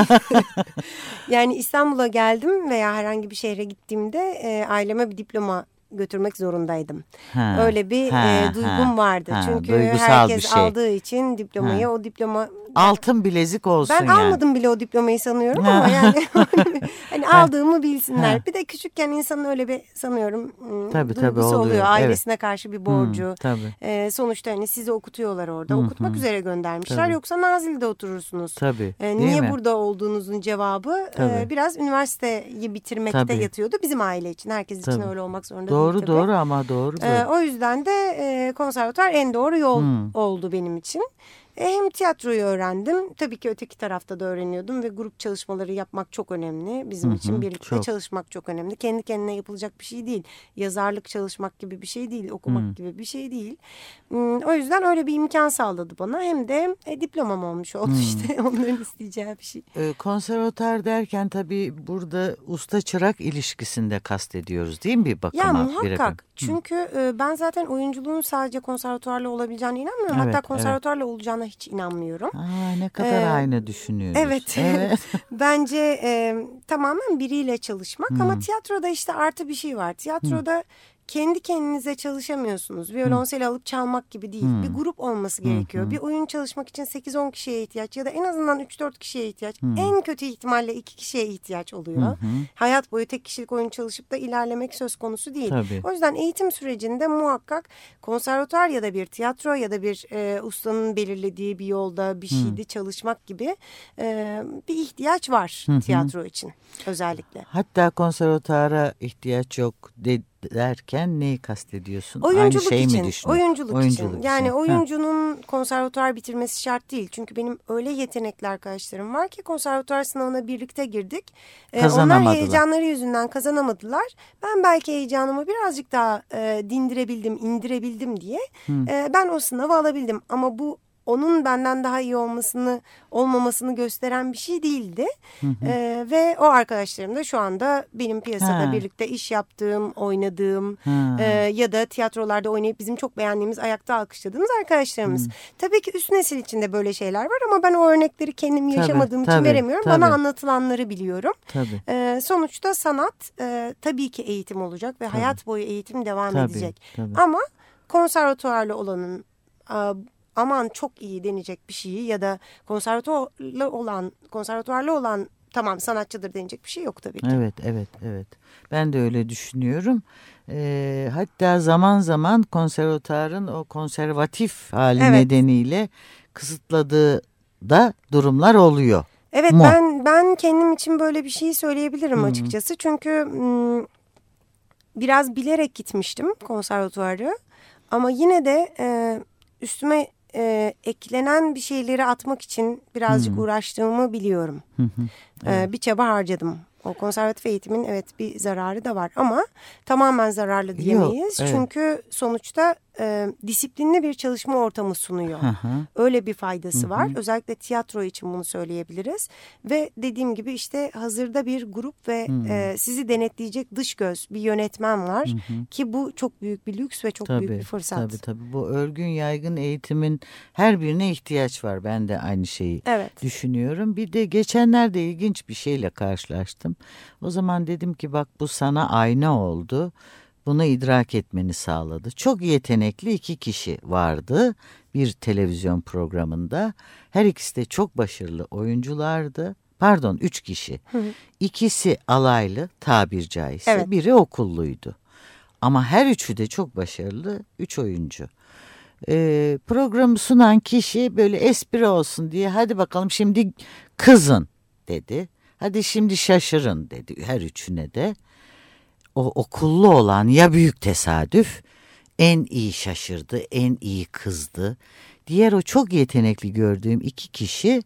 yani İstanbul'a geldim veya herhangi bir şehre gittiğimde e, aileme bir diploma götürmek zorundaydım. Ha, Öyle bir ha, e, duygum ha, vardı. ha, Çünkü duygusal herkes bir şey. aldığı için diplomayı, o diploma... Altın bilezik olsun Ben yani. almadım bile o diplomayı sanıyorum Ha. ama yani hani aldığımı bilsinler. Ha. Bir de küçükken insanın öyle bir sanıyorum m, Tabii, tabii, duygusu oluyor. oluyor. Ailesine karşı bir borcu. Hmm, tabii. Ee, sonuçta hani sizi okutuyorlar orada. Hı Okutmak hı. üzere göndermişler. Tabii. Yoksa Nazilli'de oturursunuz. Tabii. Ee, değil niye mi? burada olduğunuzun cevabı Tabii. e, biraz üniversiteyi bitirmekte Tabii. yatıyordu. Bizim aile için. Herkes için Tabii. öyle olmak zorunda Doğru değil tabii. doğru ama doğru. Ee, böyle. o yüzden de e, konservatuvar en doğru yol Hmm. oldu benim için. E, hem tiyatroyu öğrendim. Tabii ki öteki tarafta da öğreniyordum ve grup çalışmaları yapmak çok önemli. Bizim Hı hı, için birlikte çok. çalışmak çok önemli. Kendi kendine yapılacak bir şey değil. Yazarlık çalışmak gibi bir şey değil. Okumak Hı. gibi bir şey değil. Hmm, o yüzden öyle bir imkan sağladı bana. Hem de e, diplomam olmuş oldu Hı. işte. Onların isteyeceği bir şey. Ee, konservatuar derken tabii burada usta çırak ilişkisinde kastediyoruz değil mi bir bakıma? Ya bir muhakkak. bakıma? Çünkü e, ben zaten oyunculuğun sadece konservatuvarla olabileceğine inanmıyorum. Evet, Hatta evet. konservatuvarla olacağına hiç inanmıyorum. Aa, ne kadar Ee, aynı düşünüyoruz. Evet. Evet. Bence e, tamamen biriyle çalışmak Hmm. ama tiyatroda işte artı bir şey var. Tiyatroda kendi kendinize çalışamıyorsunuz. Violonseli alıp çalmak gibi değil. Hmm. Bir grup olması Hmm, gerekiyor. hmm. Bir oyun çalışmak için sekiz on kişiye ihtiyaç ya da en azından üç dört kişiye ihtiyaç. Hmm. En kötü ihtimalle iki kişiye ihtiyaç oluyor. Hı hı. Hayat boyu tek kişilik oyun çalışıp da ilerlemek söz konusu değil. Tabii. O yüzden eğitim sürecinde muhakkak konservatuar ya da bir tiyatro ya da bir e, ustanın belirlediği bir yolda bir şeyde çalışmak gibi e, bir ihtiyaç var Hı hı. tiyatro için özellikle. Hatta konservatuara ihtiyaç yok de, derken neyi kastediyorsun? Oyunculuk Aynı şey için, mi düşünüyorsun? oyunculuk, Oyunculuk için. için. Yani Ha. oyuncunun konservatuar bitirmesi şart değil. Çünkü benim öyle yetenekli arkadaşlarım var ki konservatuar sınavına birlikte girdik. Ee, onlar Kazanamadılar. heyecanları yüzünden kazanamadılar. Ben belki heyecanımı birazcık daha e, dindirebildim, indirebildim diye e, ben o sınavı alabildim. Ama bu onun benden daha iyi olmasını olmamasını gösteren bir şey değildi. Hı hı. Ee, ve o arkadaşlarım da şu anda benim piyasada Ha. birlikte iş yaptığım, oynadığım Ha. e, ya da tiyatrolarda oynayıp bizim çok beğendiğimiz, ayakta alkışladığımız arkadaşlarımız. Hı. Tabii ki üst nesil içinde böyle şeyler var ama ben o örnekleri kendim Tabii, yaşamadığım için tabii, veremiyorum. tabii. Bana anlatılanları biliyorum. Tabii. Ee, sonuçta sanat e, tabii ki eğitim olacak ve hayat boyu eğitim devam Tabii, edecek. tabii. Ama konservatuvarlı olanın e, aman çok iyi denecek bir şeyi ya da konservatuarlı olan konservatuarlı olan tamam sanatçıdır denecek bir şey yok tabii ki. Evet, evet, evet. Ben de öyle düşünüyorum. Ee, hatta zaman zaman konservatuarın o konservatif hali Evet. nedeniyle kısıtladığı da durumlar oluyor. Evet Mu? ben ben kendim için böyle bir şey söyleyebilirim Hı. açıkçası. Çünkü m, biraz bilerek gitmiştim konservatuarı. Ama yine de e, üstüme e, eklenen bir şeyleri atmak için birazcık Hı. uğraştığımı biliyorum. Hı hı. Evet. E, bir çaba harcadım. O konservatif eğitimin evet bir zararı da var ama tamamen zararlı diyemeyiz. evet. Çünkü sonuçta e, disiplinli bir çalışma ortamı sunuyor. Hı hı. Öyle bir faydası Hı hı. var. Özellikle tiyatro için bunu söyleyebiliriz. Ve dediğim gibi işte hazırda bir grup ve Hı. e, sizi denetleyecek dış göz bir yönetmen var. Hı hı. Ki bu çok büyük bir lüks ve çok Tabii, büyük bir fırsat. tabii tabii. Bu örgün yaygın eğitimin her birine ihtiyaç var. Ben de aynı şeyi Evet. düşünüyorum. Bir de geçenlerde ilginç bir şeyle karşılaştım. O zaman dedim ki bak bu sana ayna oldu. Bunu idrak etmeni sağladı. Çok yetenekli iki kişi vardı bir televizyon programında. Her ikisi de çok başarılı oyunculardı. Pardon, üç kişi. Hı hı. İkisi alaylı, tabir caizse. Evet. Biri okulluydu. Ama her üçü de çok başarılı, üç oyuncu. Ee, programı sunan kişi böyle espri olsun diye hadi bakalım şimdi kızın dedi. Hadi şimdi şaşırın dedi her üçüne de. O okullu olan ya büyük tesadüf en iyi şaşırdı, en iyi kızdı. Diğer o çok yetenekli gördüğüm iki kişi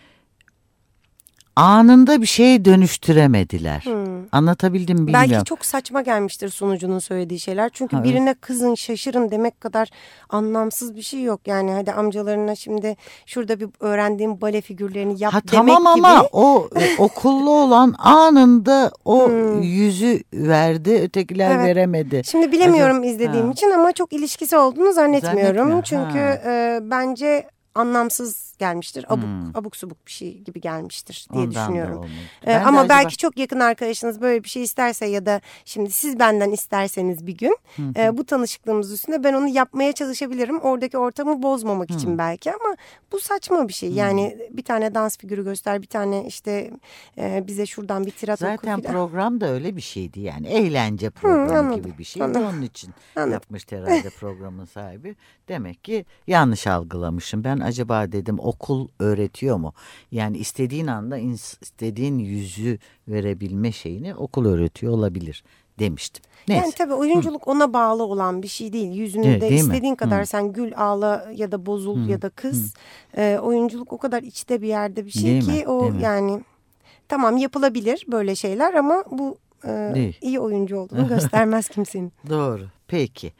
anında bir şeye dönüştüremediler. Hmm. Anlatabildim mi bilmiyorum. Belki çok saçma gelmiştir sunucunun söylediği şeyler. Çünkü Ha, birine kızın şaşırın demek kadar anlamsız bir şey yok. Yani hadi amcalarına şimdi şurada bir öğrendiğim bale figürlerini yap Ha, demek tamam gibi. ama o e, okullu olan anında o Hmm. yüzü verdi, ötekiler Evet. veremedi. Şimdi bilemiyorum Acaba- izlediğim Ha. için ama çok ilişkisi olduğunu zannetmiyorum. Zannetmiyorum, Çünkü ha. e, bence anlamsız gelmiştir. Abuk, Hmm. abuk subuk bir şey gibi gelmiştir diye Ondan da düşünüyorum. olmadı. Ee, Ben de ama acaba- belki çok yakın arkadaşınız böyle bir şey isterse ya da şimdi siz benden isterseniz bir gün Hı hı. e, bu tanışıklığımız üstünde ben onu yapmaya çalışabilirim. Oradaki ortamı bozmamak için Hı. belki ama bu saçma bir şey. Yani bir tane dans figürü göster, bir tane işte e, bize şuradan bir tirat oku Zaten filan. program da öyle bir şeydi yani eğlence programı anladım, gibi bir şeydi. anladım. Onun için Anladım. yapmıştı herhalde programın sahibi. Demek ki yanlış algılamışım. Ben acaba dedim okul öğretiyor mu? Yani istediğin anda ins- istediğin yüzü verebilme şeyini okul öğretiyor olabilir demiştim. Neyse. Yani tabii oyunculuk ona bağlı olan bir şey değil. Yüzünü Evet, de değil mi? istediğin kadar Hı. sen gül ağla ya da bozul Hı, ya da kız. E, oyunculuk o kadar içte bir yerde bir şey Değil ki mi? o Değil mi? yani tamam yapılabilir böyle şeyler ama bu e, Değil. iyi oyuncu olduğunu göstermez kimsenin. Doğru. Peki.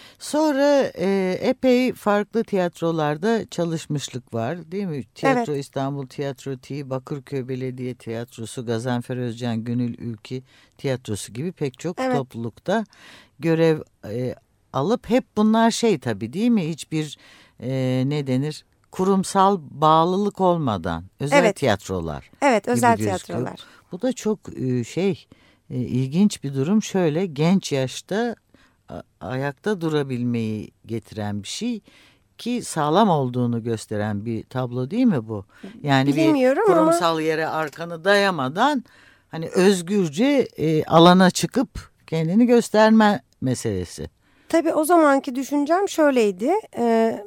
Sonra e, epey farklı tiyatrolarda çalışmışlık var değil mi? Tiyatro İstanbul Tiyatro T, Bakırköy Belediye Tiyatrosu, Gazanfer Özcan Gönül Ülke Tiyatrosu gibi pek çok Evet. toplulukta görev e, alıp hep bunlar şey tabii değil mi? Hiçbir e, ne denir? Kurumsal bağlılık olmadan özel Evet. tiyatrolar. Evet özel gözüküyor. tiyatrolar. Bu da çok e, şey e, ilginç bir durum. Şöyle genç yaşta a- ayakta durabilmeyi getiren bir şey ki sağlam olduğunu gösteren bir tablo değil mi bu? Yani Bilemiyorum bir ama- kurumsal yere arkanı dayamadan hani özgürce e, alana çıkıp kendini gösterme meselesi. Tabii o zamanki düşüncem şöyleydi. E,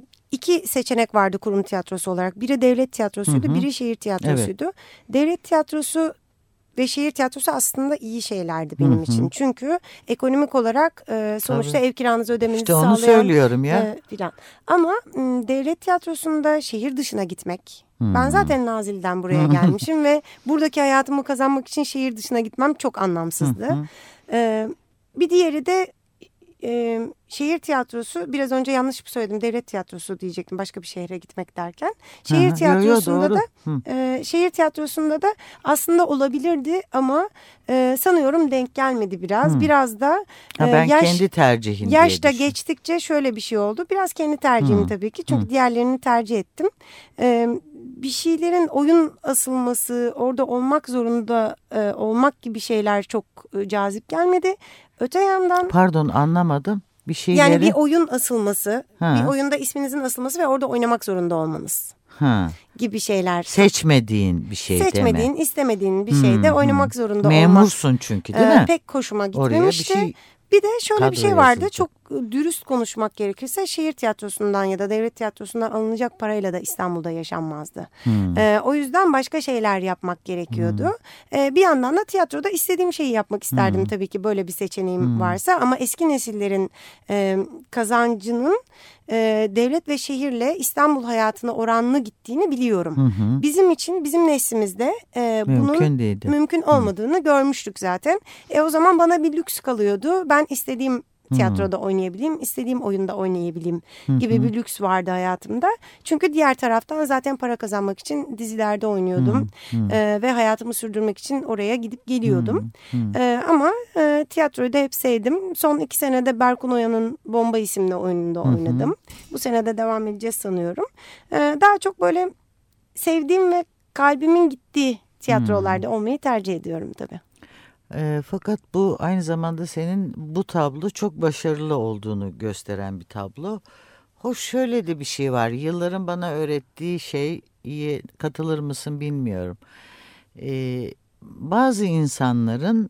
iki seçenek vardı kurum tiyatrosu olarak. Biri devlet tiyatrosuydu, Hı hı. biri şehir tiyatrosuydu. Devlet tiyatrosu ve şehir tiyatrosu aslında iyi şeylerdi benim Hı hı. için. Çünkü ekonomik olarak e, sonuçta Tabii. ev kiranızı ödemenizi İşte onu sağlayan söylüyorum ya. e, filan. Ama m, devlet tiyatrosunda şehir dışına gitmek. Hı. Ben zaten Nazilli'den buraya gelmişim ve buradaki hayatımı kazanmak için şehir dışına gitmem çok anlamsızdı. Hı hı. E, bir diğeri de e, şehir tiyatrosu, biraz önce yanlış bir söyledim, devlet tiyatrosu diyecektim başka bir şehre gitmek derken. Şehir Hı hı. Yo, yo, tiyatrosunda doğru. da Hı. e, şehir tiyatrosunda da aslında olabilirdi ama e, sanıyorum denk gelmedi biraz. Hı. Biraz da Ha, e, ben yaş kendi tercihim yaş da diye düşün- geçtikçe şöyle bir şey oldu. Biraz kendi tercihim Hı. tabii ki. Çünkü Hı. diğerlerini tercih ettim. E, bir şeylerin oyun asılması, orada olmak zorunda e, olmak gibi şeyler çok e, cazip gelmedi. Öte yandan Pardon anlamadım. Bir şeyleri... yani bir oyun asılması, Ha. bir oyunda isminizin asılması ve orada oynamak zorunda olmanız. Ha. gibi şeyler. Seçmediğin bir şey Seçmediğin, değil mi? istemediğin bir şeyde Hmm, oynamak hmm. zorunda olmak. Memursun çünkü değil Ee, mi? pek hoşuma Oraya bir gitmemişti. şey Bir de şöyle bir kadro şey vardı. yazılacak. Çok dürüst konuşmak gerekirse şehir tiyatrosundan ya da devlet tiyatrosundan alınacak parayla da İstanbul'da yaşanmazdı. Hmm. Ee, o yüzden başka şeyler yapmak gerekiyordu. Hmm. Ee, bir yandan da tiyatroda istediğim şeyi yapmak isterdim Hmm. tabii ki böyle bir seçeneğim Hmm. varsa. Ama eski nesillerin e, kazancının e, devlet ve şehirle İstanbul hayatına oranlı gittiğini biliyorum. Hı hı. Bizim için, bizim neslimizde e, bunun Mümkün değildi. mümkün olmadığını görmüştük zaten. E, o zaman bana bir lüks kalıyordu. Ben istediğim tiyatroda oynayabileyim, istediğim oyunda oynayabileyim gibi bir lüks vardı hayatımda. Çünkü diğer taraftan zaten para kazanmak için dizilerde oynuyordum. E, ve hayatımı sürdürmek için oraya gidip geliyordum. E, ama e, tiyatroyu da hep sevdim. Son iki senede Berkun Oya'nın Bomba isimli oyununda oynadım. Bu sene de devam edeceğiz sanıyorum. E, daha çok böyle sevdiğim ve kalbimin gittiği tiyatrolarda olmayı tercih ediyorum tabii. E, fakat bu aynı zamanda senin bu tablo çok başarılı olduğunu gösteren bir tablo. Hoş, şöyle de bir şey var. Yılların bana öğrettiği şeye katılır mısın bilmiyorum. E, bazı insanların,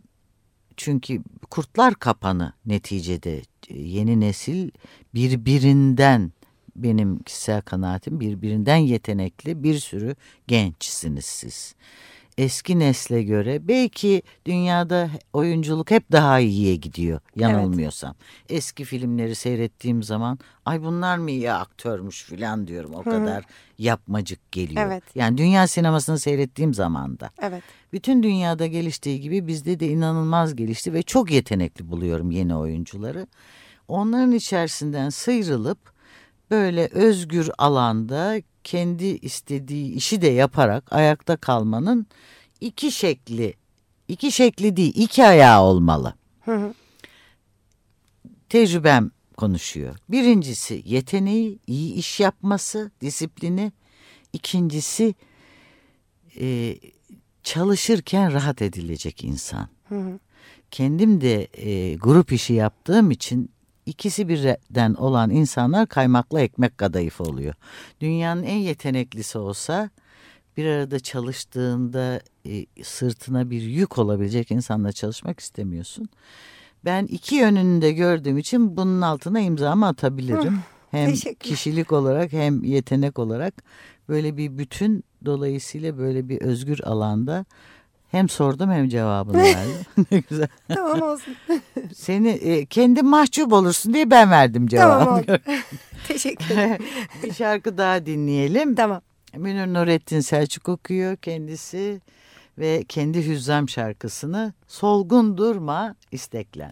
çünkü kurtlar kapanı neticede, yeni nesil birbirinden, benim kişisel kanaatim, birbirinden yetenekli bir sürü gençsiniz siz. Eski nesle göre belki dünyada oyunculuk hep daha iyiye gidiyor yanılmıyorsam. Evet. Eski filmleri seyrettiğim zaman ay bunlar mı iyi aktörmüş falan diyorum. O Hı-hı. kadar yapmacık geliyor. Evet. Yani dünya sinemasını seyrettiğim zaman da. Evet. Bütün dünyada geliştiği gibi bizde de inanılmaz gelişti ve çok yetenekli buluyorum yeni oyuncuları. Onların içerisinden sıyrılıp böyle özgür alanda kendi istediği işi de yaparak ayakta kalmanın iki şekli, iki şekli değil, iki ayağı olmalı. Hı hı. Tecrübem konuşuyor. Birincisi yeteneği, iyi iş yapması, disiplini. İkincisi e, çalışırken rahat edilecek insan. Hı hı. Kendim de e, grup işi yaptığım için İkisi birden olan insanlar kaymakla ekmek kadayıfı oluyor. Dünyanın en yeteneklisi olsa bir arada çalıştığında e, sırtına bir yük olabilecek insanla çalışmak istemiyorsun. Ben iki yönünü de gördüğüm için bunun altına imzamı atabilirim. Hem kişilik olarak hem yetenek olarak böyle bir bütün, dolayısıyla böyle bir özgür alanda hem sordum hem cevabını verdim. Ne güzel. Tamam olsun. Seni e, kendi mahcup olursun diye ben verdim cevabı. Tamam oldu. Teşekkür ederim. Bir şarkı daha dinleyelim. Tamam. Münir Nurettin Selçuk okuyor kendisi ve kendi Hüzzam şarkısını Solgun Durma İsteklen.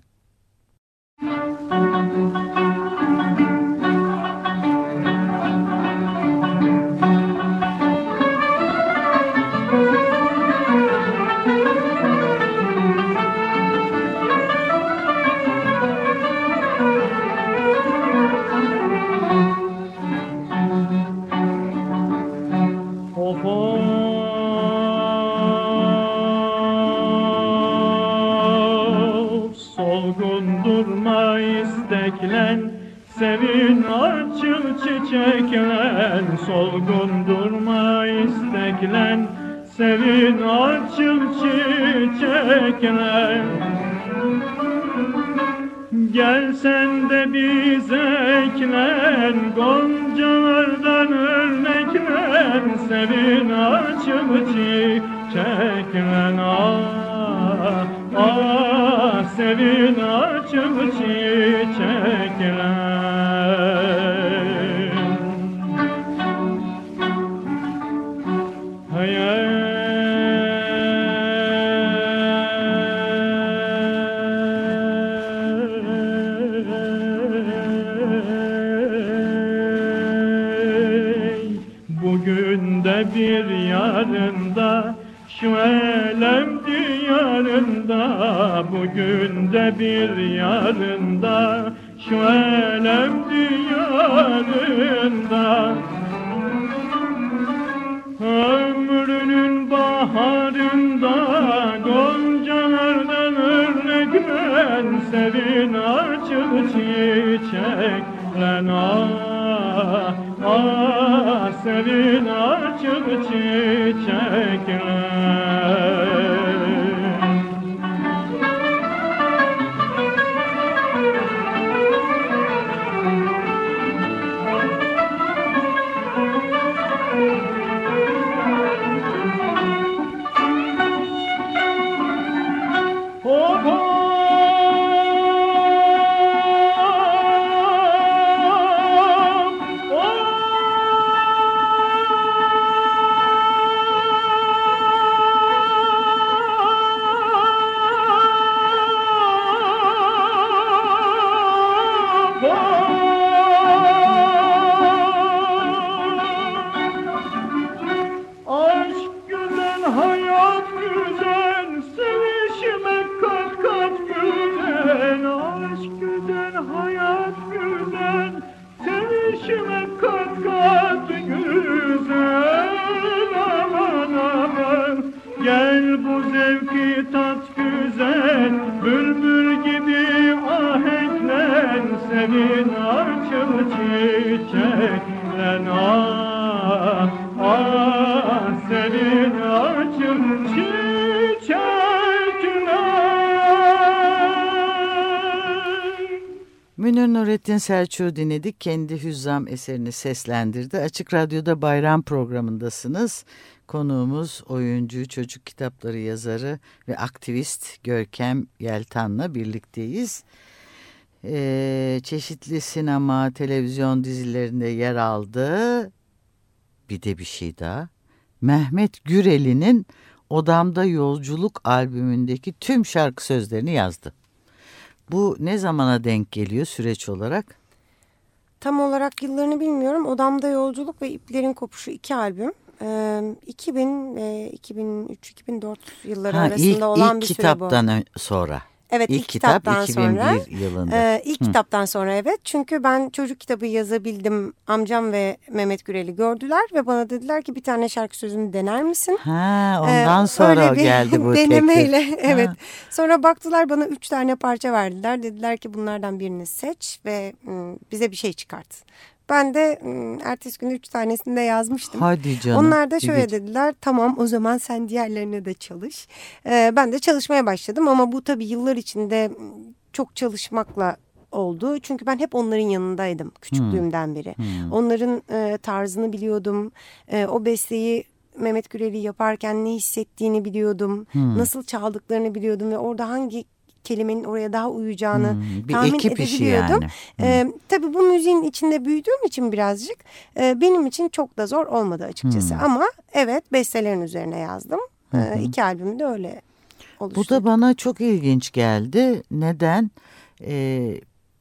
Sevin açıl çiçeklen, solgun durma isteklen. Sevin açıl çiçeklen. Gel sen de bize eklen, goncalardan örneklen. Sevin açıl çiçeklen, ah, ah, sevin açıl çiçeklen. Bir yarında şu elem diyarında, bugün de bir yarında şu elem diyarında. Ömrünün baharında goncalardan örneklen. Sevin açıl çiçeklen, ah, ah, senin açık çiçekler. Senin açık çiçeklen, ah, ah, senin açık çiçekler. Münir Nurettin Selçuk'u dinledik. Kendi Hüzzam eserini seslendirdi. Açık Radyo'da Bayram programındasınız. Konuğumuz oyuncu, çocuk kitapları yazarı ve aktivist Görkem Yeltan'la birlikteyiz. Ee, çeşitli sinema, televizyon dizilerinde yer aldı. Bir de bir şey daha. Mehmet Gürel'in Odamda Yolculuk albümündeki tüm şarkı sözlerini yazdı. Bu ne zamana denk geliyor süreç olarak? Tam olarak yıllarını bilmiyorum. Odamda Yolculuk ve İplerin Kopuşu iki albüm. Ee, iki bin ve iki bin üç iki bin dört yılları ha, arasında ilk, olan ilk bir süre bu. İlk kitaptan sonra. Evet, ilk, ilk kitap kitaptan iki bin bir sonra. Yılında. E, ilk Hı. kitaptan sonra evet. Çünkü ben çocuk kitabı yazabildim. Amcam ve Mehmet Gürel'i gördüler ve bana dediler ki bir tane şarkı sözünü dener misin? Ha, ondan ee, sonra geldi bu denemeyle. teklif. Evet. Ha. Sonra baktılar bana üç tane parça verdiler. Dediler ki bunlardan birini seç ve ım, bize bir şey çıkart. Ben de ım, ertesi gün üç tanesini de yazmıştım. Hadi canım. Onlar da şöyle evet. dediler, tamam o zaman sen diğerlerine de çalış. Ee, ben de çalışmaya başladım ama bu tabii yıllar içinde çok çalışmakla oldu. Çünkü ben hep onların yanındaydım küçüklüğümden beri. Hmm. Onların e, tarzını biliyordum. E, o besteyi Mehmet Gürel'i yaparken ne hissettiğini biliyordum. Hmm. Nasıl çaldıklarını biliyordum ve orada hangi kelimenin oraya daha uyacağını hmm, tahmin edebiliyordum. Yani. Ee, hmm. Tabii bu müziğin içinde büyüdüğüm için birazcık e, benim için çok da zor olmadı açıkçası. Hmm. Ama evet bestelerin üzerine yazdım. Hmm. E, iki albümü de öyle oluştu. Bu da bana çok ilginç geldi. Neden? Ee,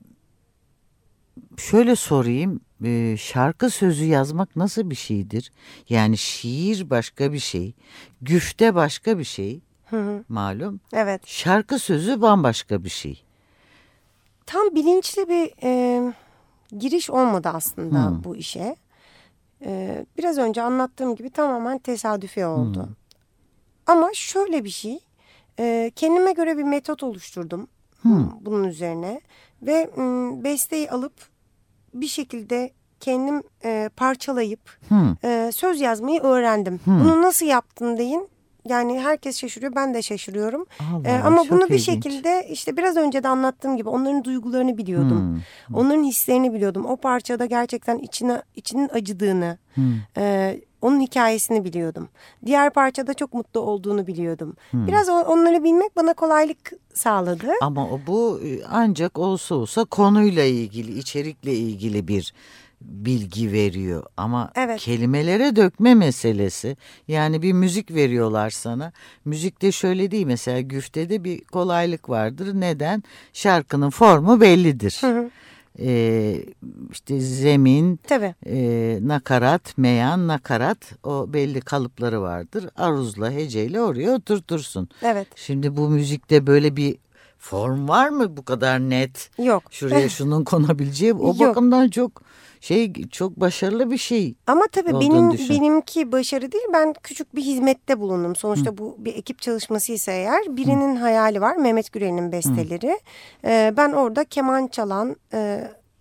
şöyle sorayım. Ee, şarkı sözü yazmak nasıl bir şeydir? Yani şiir başka bir şey. Güfte başka bir şey. Hı hı. Malum. Evet. Şarkı sözü bambaşka bir şey. Tam bilinçli bir e, giriş olmadı aslında hı. bu işe. E, biraz önce anlattığım gibi tamamen tesadüfi oldu. Hı. Ama şöyle bir şey. E, kendime göre bir metot oluşturdum hı. bunun üzerine. Ve m, besteyi alıp bir şekilde kendim e, parçalayıp e, söz yazmayı öğrendim. Hı. Bunu nasıl yaptın deyin. Yani herkes şaşırıyor, ben de şaşırıyorum. Allah, ee, ama bunu bir ilginç. şekilde işte biraz önce de anlattığım gibi onların duygularını biliyordum. Hmm. Onların hislerini biliyordum. O parçada gerçekten içine, içinin acıdığını, hmm. e, onun hikayesini biliyordum. Diğer parçada çok mutlu olduğunu biliyordum. Hmm. Biraz onları bilmek bana kolaylık sağladı. Ama bu ancak olsa olsa konuyla ilgili, içerikle ilgili bir bilgi veriyor ama evet. kelimelere dökme meselesi, yani bir müzik veriyorlar sana, müzikte şöyle değil, mesela güftede bir kolaylık vardır. Neden? Şarkının formu bellidir. Hı hı. Ee, işte zemin, e, nakarat, meyan, nakarat, o belli kalıpları vardır. Aruzla, heceyle oraya oturtursun. Evet. Şimdi bu müzikte böyle bir form var mı bu kadar net? Yok. Şuraya şunun konabileceği, o bakımdan çok şey, çok başarılı bir şey. Ama tabii benim benimki başarı değil. Ben küçük bir hizmette bulundum. Sonuçta Hı. bu bir ekip çalışmasıysa eğer, birinin Hı. hayali var. Mehmet Gürel'in besteleri. Ee, ben orada keman çalan, e,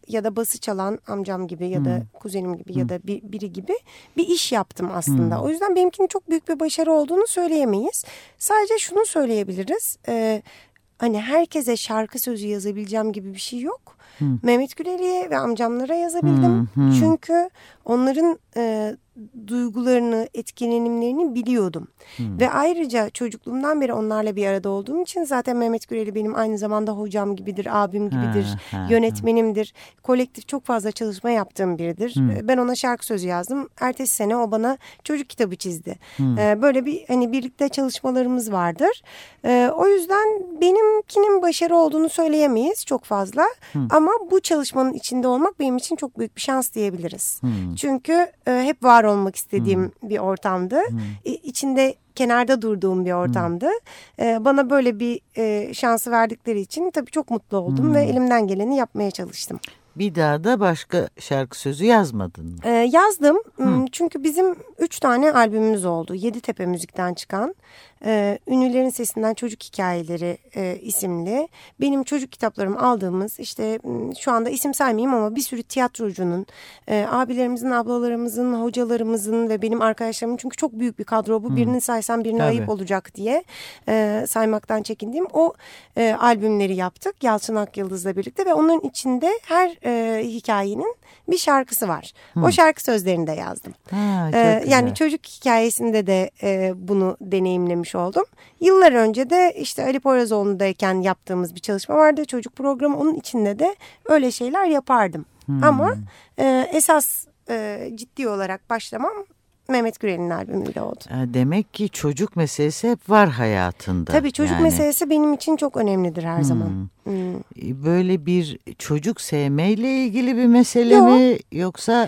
ya da bası çalan amcam gibi ya da Hmm. kuzenim gibi Hmm. ya da bir, biri gibi bir iş yaptım aslında. Hmm. O yüzden benimkinin çok büyük bir başarı olduğunu söyleyemeyiz. Sadece şunu söyleyebiliriz. E, hani herkese şarkı sözü yazabileceğim gibi bir şey yok. Hmm. Mehmet Güreli'ye ve amcamlara yazabildim. Hmm. Hmm. Çünkü onların e, duygularını, etkilenimlerini biliyordum. Hmm. Ve ayrıca çocukluğumdan beri onlarla bir arada olduğum için zaten Mehmet Güreli benim aynı zamanda hocam gibidir, abim gibidir, Ha, ha, yönetmenimdir. Kolektif çok fazla çalışma yaptığım biridir. Hmm. Ben ona şarkı sözü yazdım. Ertesi sene o bana çocuk kitabı çizdi. Hmm. Ee, böyle bir hani birlikte çalışmalarımız vardır. Ee, o yüzden benimkinin başarı olduğunu söyleyemeyiz çok fazla. Hmm. Ama bu çalışmanın içinde olmak benim için çok büyük bir şans diyebiliriz. Hmm. Çünkü e, hep var olmak istediğim Hmm. bir ortamdı. Hmm. E, içinde kenarda durduğum bir ortamdı. E, bana böyle bir e, şansı verdikleri için tabii çok mutlu oldum Hmm. ve elimden geleni yapmaya çalıştım. Bir daha da başka şarkı sözü yazmadın mı? E, yazdım Hı. çünkü bizim üç tane albümümüz oldu. Yeditepe Müzik'ten çıkan e, Ünlülerin Sesinden Çocuk Hikayeleri e, isimli. Benim çocuk kitaplarımı aldığımız işte şu anda isim saymayayım ama bir sürü tiyatrocunun, e, abilerimizin, ablalarımızın, hocalarımızın ve benim arkadaşlarımın, çünkü çok büyük bir kadro bu. Hı. Birini saysam birine Tabii. ayıp olacak diye e, saymaktan çekindiğim o e, albümleri yaptık Yalçın Akyıldız'la birlikte ve onların içinde her e, hikayenin bir şarkısı var. Hı. O şarkı sözlerini de yazdım. Ha, çok Ee, güzel. yani çocuk hikayesinde de e, bunu deneyimlemiş oldum. Yıllar önce de işte Ali Poyrazoğlu'ndayken yaptığımız bir çalışma vardı. Çocuk programı, onun içinde de öyle şeyler yapardım. Hmm. Ama e, esas e, ciddi olarak başlamam Mehmet Gürel'in albümüyle oldu. Demek ki çocuk meselesi hep var hayatında. Tabii çocuk yani. meselesi benim için çok önemlidir her Hmm. zaman. Hmm. Böyle bir çocuk sevmeyle ilgili bir mesele Yok. mi, yoksa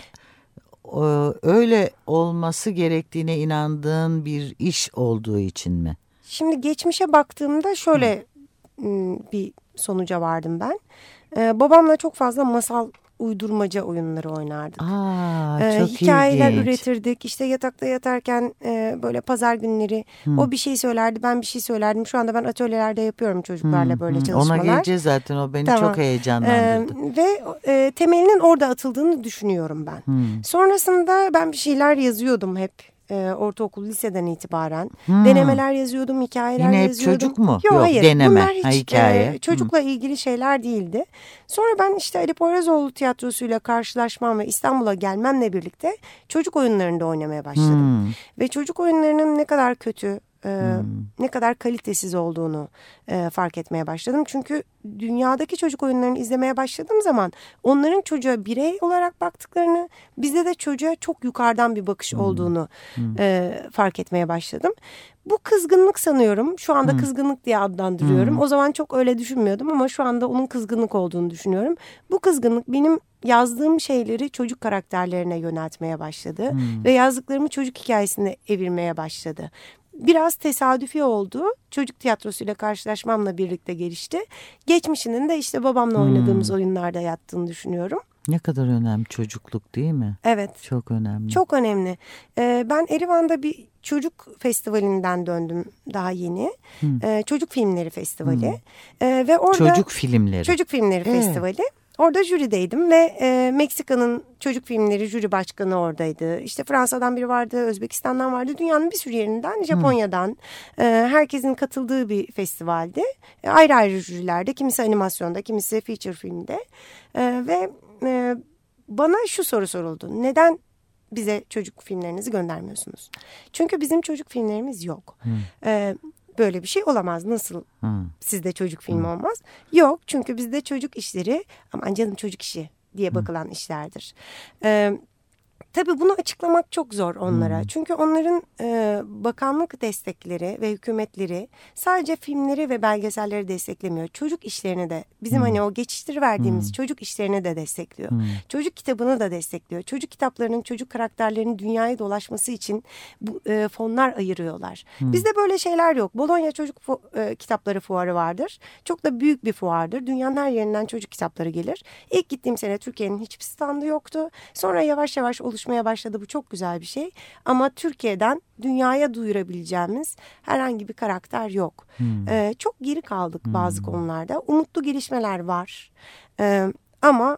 öyle olması gerektiğine inandığın bir iş olduğu için mi? Şimdi geçmişe baktığımda şöyle hmm. bir sonuca vardım ben. Ee, babamla çok fazla masal uydurmaca oyunları oynardık. Aa, ee, çok hikayeler ilginç. üretirdik. İşte yatakta yatarken e, böyle pazar günleri Hmm. o bir şey söylerdi, ben bir şey söylerdim. Şu anda ben atölyelerde yapıyorum çocuklarla Hmm, böyle hmm. çalışmalar. Ona geleceğiz zaten, o beni Tamam. çok heyecanlandırdı. Ee, ve e, temelinin orada atıldığını düşünüyorum ben. Hmm. Sonrasında ben bir şeyler yazıyordum hep. E, ortaokul, liseden itibaren. Hmm. Denemeler yazıyordum, hikayeler Yine hep yazıyordum. çocuk mu? Yok, Yok, hayır. deneme, Bunlar hiç ha, hikaye. e, çocukla hmm. ilgili şeyler değildi. Sonra ben işte Ali Poyrazoğlu tiyatrosuyla karşılaşmam ve İstanbul'a gelmemle birlikte çocuk oyunlarında oynamaya başladım. Hmm. Ve çocuk oyunlarının ne kadar kötü, e, Hmm. ne kadar kalitesiz olduğunu e, fark etmeye başladım. Çünkü dünyadaki çocuk oyunlarını izlemeye başladığım zaman onların çocuğa birey olarak baktıklarını, bizde de çocuğa çok yukarıdan bir bakış Hmm. olduğunu Hmm. e, fark etmeye başladım. Bu kızgınlık sanıyorum. Şu anda hmm. kızgınlık diye adlandırıyorum. Hmm. O zaman çok öyle düşünmüyordum ama şu anda onun kızgınlık olduğunu düşünüyorum. Bu kızgınlık benim yazdığım şeyleri çocuk karakterlerine yöneltmeye başladı. Hmm. Ve yazdıklarımı çocuk hikayesine evirmeye başladı. Biraz tesadüfi oldu. Çocuk tiyatrosuyla karşılaşmamla birlikte gelişti. Geçmişinin de işte babamla oynadığımız hmm. oyunlarda yattığını düşünüyorum. Ne kadar önemli çocukluk, değil mi? Evet. Çok önemli. Çok önemli. Ee, ben Erivan'da bir çocuk festivalinden döndüm daha yeni. Hmm. Ee, çocuk filmleri festivali. Hmm. Ee, ve orada çocuk filmleri. Çocuk filmleri evet. festivali. Orada jürideydim ve e, Meksika'nın çocuk filmleri jüri başkanı oradaydı. İşte Fransa'dan biri vardı, Özbekistan'dan vardı. Dünyanın bir sürü yerinden, Japonya'dan hmm. e, herkesin katıldığı bir festivaldi. E, ayrı ayrı jürilerde, kimisi animasyonda, kimisi feature filmde. E, ve e, bana şu soru soruldu. Neden bize çocuk filmlerinizi göndermiyorsunuz? Çünkü bizim çocuk filmlerimiz yok. Hmm. E, Böyle bir şey olamaz. Nasıl hmm. sizde çocuk filmi hmm. olmaz? Yok, çünkü bizde çocuk işleri, aman canım çocuk işi diye bakılan hmm. işlerdir. Ee, tabii bunu açıklamak çok zor onlara. Hmm. Çünkü onların e, bakanlık destekleri ve hükümetleri sadece filmleri ve belgeselleri desteklemiyor. Çocuk işlerini de, bizim hmm. hani o geçiştiriverdiğimiz hmm. çocuk işlerini de destekliyor. Hmm. Çocuk kitabını da destekliyor. Çocuk kitaplarının, çocuk karakterlerinin dünyaya dolaşması için bu, e, fonlar ayırıyorlar. Hmm. Bizde böyle şeyler yok. Bologna Çocuk e, Kitapları Fuarı vardır. Çok da büyük bir fuardır. Dünyanın her yerinden çocuk kitapları gelir. İlk gittiğim sene Türkiye'nin hiçbir standı yoktu. Sonra yavaş yavaş oluşmaya başladı. Bu çok güzel bir şey. Ama Türkiye'den dünyaya duyurabileceğimiz herhangi bir karakter yok. Hmm. Ee, çok geri kaldık hmm. bazı konularda. Umutlu gelişmeler var. Ee, ama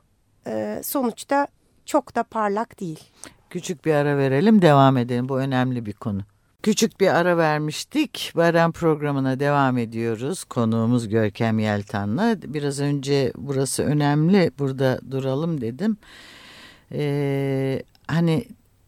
e, sonuçta çok da parlak değil. Küçük bir ara verelim, devam edelim. Bu önemli bir konu. Küçük bir ara vermiştik. Baren programına devam ediyoruz. Konuğumuz Görkem Yeltan'la. Biraz önce burası önemli, burada duralım dedim. Ee, hani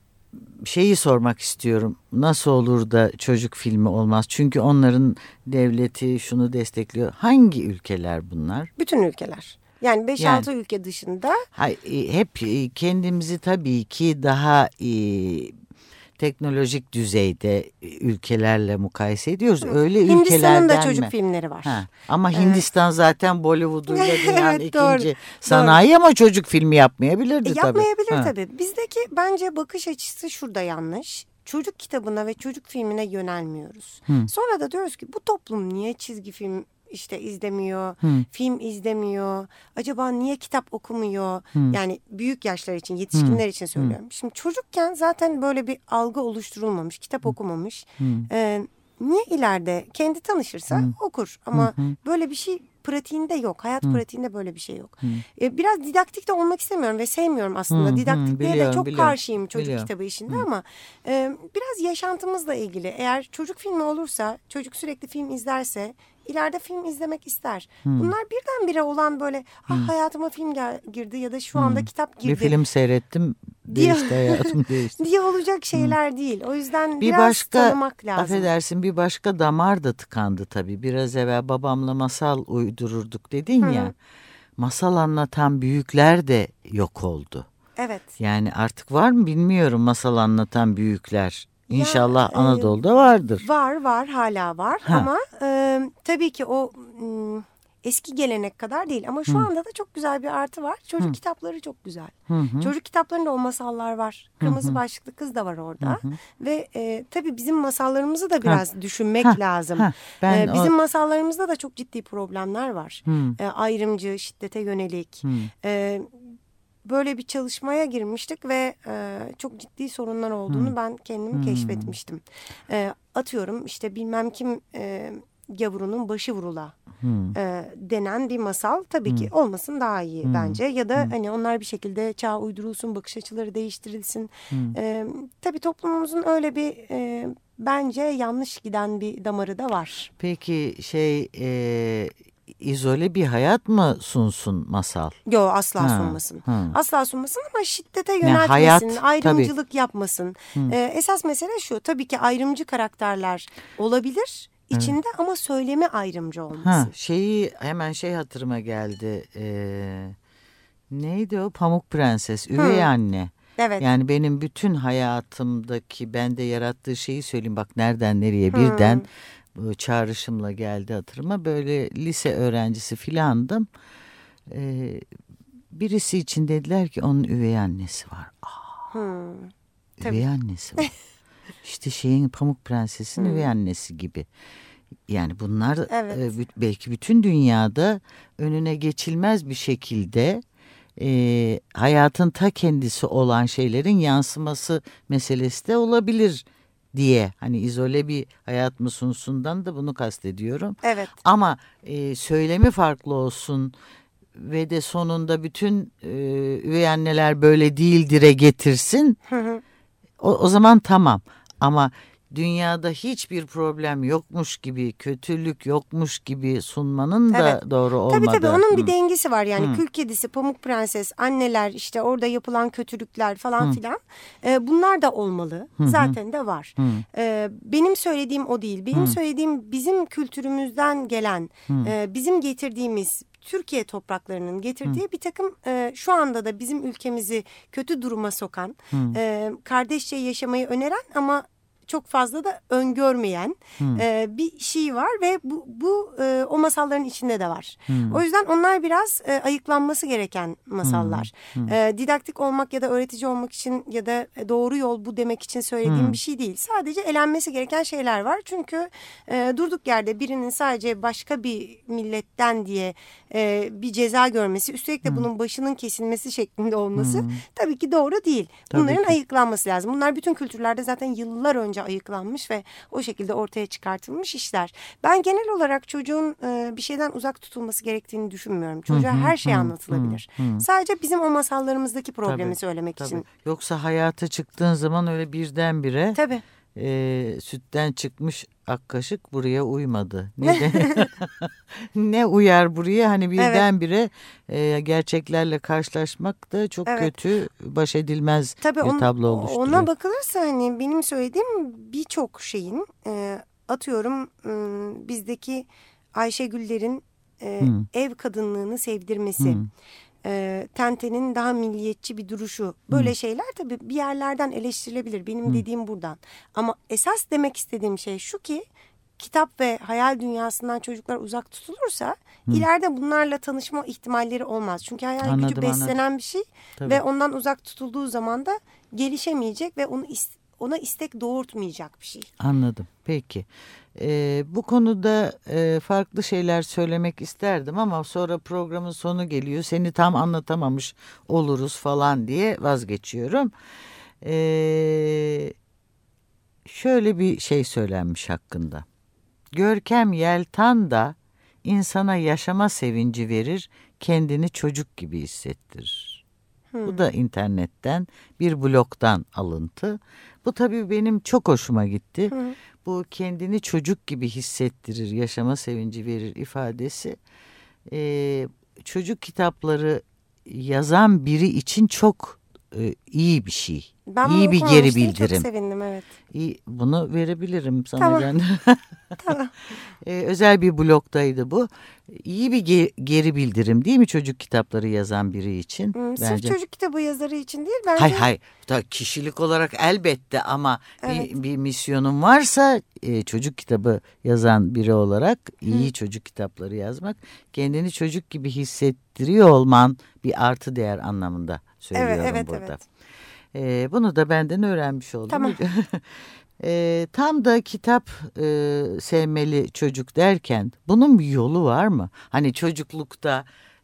şeyi sormak istiyorum. Nasıl olur da çocuk filmi olmaz? Çünkü onların devleti şunu destekliyor. Hangi ülkeler bunlar? Bütün ülkeler. Yani beş altı yani, ülke dışında. Hay, hep kendimizi tabii ki daha iyi, teknolojik düzeyde ülkelerle mukayese ediyoruz. Hı. Öyle Hindistan'ın ülkelerden Hindistan'ın da mi? çocuk filmleri var. Ha. Ama evet. Hindistan zaten Bollywood'uyla dünyanın evet, ikinci doğru, sanayi doğru. ama çocuk filmi yapmayabilirdi e, tabii. Yapmayabilir ha. tabii. Bizdeki bence bakış açısı şurada yanlış. Çocuk kitabına ve çocuk filmine yönelmiyoruz. Hı. Sonra da diyoruz ki bu toplum niye çizgi film işte izlemiyor, Hı. film izlemiyor, acaba niye kitap okumuyor? Hı. Yani büyük yaşlar için, yetişkinler Hı. için söylüyorum. Hı. Şimdi çocukken zaten böyle bir algı oluşturulmamış, kitap Hı. okumamış. Ee, niye ileride kendi tanışırsa Hı. okur ama Hı. böyle bir şey pratiğinde yok. Hayat Hı. pratiğinde böyle bir şey yok. Ee, biraz didaktik de olmak istemiyorum ve sevmiyorum aslında. Hı. Didaktikliğe de çok biliyorum. karşıyım çocuk biliyorum. kitabı işinde Hı. ama e, biraz yaşantımızla ilgili. Eğer çocuk filmi olursa, çocuk sürekli film izlerse İleride film izlemek ister. Hmm. Bunlar birdenbire olan böyle ah, hmm. hayatıma film gel- girdi ya da şu anda hmm. kitap girdi. Bir film seyrettim değişti hayatım değişti. diye olacak şeyler hmm. değil. O yüzden bir biraz başka, tanımak lazım. Affedersin bir başka damar da tıkandı tabii. Biraz evvel babamla masal uydururduk dedin Hı-hı. ya. Masal anlatan büyükler de yok oldu. Evet. Yani artık var mı bilmiyorum masal anlatan büyükler. İnşallah ya, Anadolu'da vardır. Var var hala var ha. ama e, tabii ki o m, eski gelenek kadar değil. Ama şu Hı. anda da çok güzel bir artı var. Çocuk Hı. kitapları çok güzel. Hı hı. Çocuk kitaplarında o masallar var. Kırmızı hı hı. başlıklı kız da var orada. Hı hı. Ve e, tabii bizim masallarımızı da biraz ha. düşünmek ha. lazım. Ha. Ben e, bizim o... masallarımızda da çok ciddi problemler var. E, ayrımcı, şiddete yönelik... E, Böyle bir çalışmaya girmiştik ve e, çok ciddi sorunlar olduğunu hmm. ben kendimi hmm. keşfetmiştim. E, atıyorum işte bilmem kim e, gavurunun başı vurula hmm. e, denen bir masal tabii hmm. ki olmasın daha iyi hmm. bence. Ya da hmm. hani onlar bir şekilde çağa uydurulsun, bakış açıları değiştirilsin. Hmm. E, tabii toplumumuzun öyle bir e, bence yanlış giden bir damarı da var. Peki şey... E... İzole bir hayat mı sunsun masal? Yok asla ha, sunmasın. Ha. Asla sunmasın ama şiddete yöneltmesin, hayat, ayrımcılık tabii. yapmasın. Ee, esas mesele şu, tabii ki ayrımcı karakterler olabilir içinde evet. ama söylemi ayrımcı olması. Ha, şeyi hemen şey hatırıma geldi. Ee, neydi o? Pamuk Prenses, üvey Hı. anne. Evet. Yani benim bütün hayatımdaki bende yarattığı şeyi söyleyeyim bak nereden nereye birden... Hı. Bu çağrışımla geldi hatırıma. Böyle lise öğrencisi filandım. Ee, birisi için dediler ki onun üvey annesi var. Aa, hmm, üvey annesi var. İşte şeyin Pamuk Prenses'in hmm. üvey annesi gibi. Yani bunlar evet. e, belki bütün dünyada önüne geçilmez bir şekilde e, hayatın ta kendisi olan şeylerin yansıması meselesi de olabilir diye hani izole bir hayat mı sunsundan da bunu kastediyorum. Evet. Ama e, söylemi farklı olsun ve de sonunda bütün e, üvey anneler böyle değildire getirsin. Hı hı. O, o zaman tamam ama dünyada hiçbir problem yokmuş gibi, kötülük yokmuş gibi sunmanın evet. da doğru olmadı. Tabii tabii onun Hı. bir dengesi var yani. Hı. Kül Kedisi, Pamuk Prenses, anneler işte orada yapılan kötülükler falan Hı. filan. Ee, bunlar da olmalı. Hı. Zaten de var. Ee, benim söylediğim o değil. Benim Hı. söylediğim bizim kültürümüzden gelen, e, bizim getirdiğimiz Türkiye topraklarının getirdiği Hı. bir takım e, şu anda da bizim ülkemizi kötü duruma sokan, e, kardeşçe yaşamayı öneren ama çok fazla da öngörmeyen hmm. e, bir şey var ve bu, bu e, o masalların içinde de var. Hmm. O yüzden onlar biraz e, ayıklanması gereken masallar. Hmm. Hmm. E, didaktik olmak ya da öğretici olmak için ya da doğru yol bu demek için söylediğim hmm. bir şey değil. Sadece elenmesi gereken şeyler var. Çünkü e, durduk yerde birinin sadece başka bir milletten diye e, bir ceza görmesi, üstelik de hmm. bunun başının kesilmesi şeklinde olması hmm. tabii ki doğru değil. Bunların tabii ayıklanması lazım. Bunlar bütün kültürlerde zaten yıllar önce uzmanca ayıklanmış ve o şekilde ortaya çıkartılmış işler. Ben genel olarak çocuğun e, bir şeyden uzak tutulması gerektiğini düşünmüyorum. Çocuğa Hı hı, her şey hı, anlatılabilir. hı, hı. Sadece bizim o masallarımızdaki problemi Tabii, söylemek tabii. için. Yoksa hayata çıktığın zaman öyle birdenbire Tabii. e, sütten çıkmış ak kaşık buraya uymadı. Ne de ne uyar buraya, hani birdenbire e, gerçeklerle karşılaşmak da çok Evet. kötü, baş edilmez Tabii bir on, tablo oluşturuyor. ona bakılırsa hani benim söylediğim birçok şeyin e, atıyorum e, bizdeki Ayşegüllerin e, Hı. ev kadınlığını sevdirmesi. Hı. E, Tenten'in daha milliyetçi bir duruşu. Böyle şeyler tabii bir yerlerden eleştirilebilir. Benim Hı. dediğim buradan. Ama esas demek istediğim şey şu ki kitap ve hayal dünyasından çocuklar uzak tutulursa Hı. ileride bunlarla tanışma ihtimalleri olmaz. Çünkü hayal Anladım, gücü beslenen anladım. bir şey Tabii. ve ondan uzak tutulduğu zaman da gelişemeyecek ve onu is- ona istek doğurtmayacak bir şey. Anladım. Peki. Ee, bu konuda e, farklı şeyler söylemek isterdim ama sonra programın sonu geliyor. Seni tam anlatamamış oluruz falan diye vazgeçiyorum. Ee, şöyle bir şey söylenmiş hakkında. Görkem Yeltan da insana yaşama sevinci verir, kendini çocuk gibi hissettirir. Bu da internetten bir blogdan alıntı. Bu tabii benim çok hoşuma gitti. Hı. Bu kendini çocuk gibi hissettirir, yaşama sevinci verir ifadesi. Ee, çocuk kitapları yazan biri için çok e, iyi bir şey. Ben iyi bunu bir geri okumamıştım, bildirim. çok sevindim, evet. İyi, bunu verebilirim sana. Tamam. Ben. Tamam. Ee, özel bir blogdaydı bu. İyi bir ge- geri bildirim değil mi çocuk kitapları yazan biri için? Hmm, sırf Bence. çocuk kitabı yazarı için değil bence. Hay hay. Da kişilik olarak elbette ama Evet. bir, bir misyonun varsa e, çocuk kitabı yazan biri olarak iyi Hı. çocuk kitapları yazmak, kendini çocuk gibi hissettiriyor olman bir artı değer anlamında söylüyorum Evet, evet, burada. evet. E, bunu da benden öğrenmiş oldum. Tamam. e, tam da kitap e, sevmeli çocuk derken bunun bir yolu var mı? Hani çocuklukta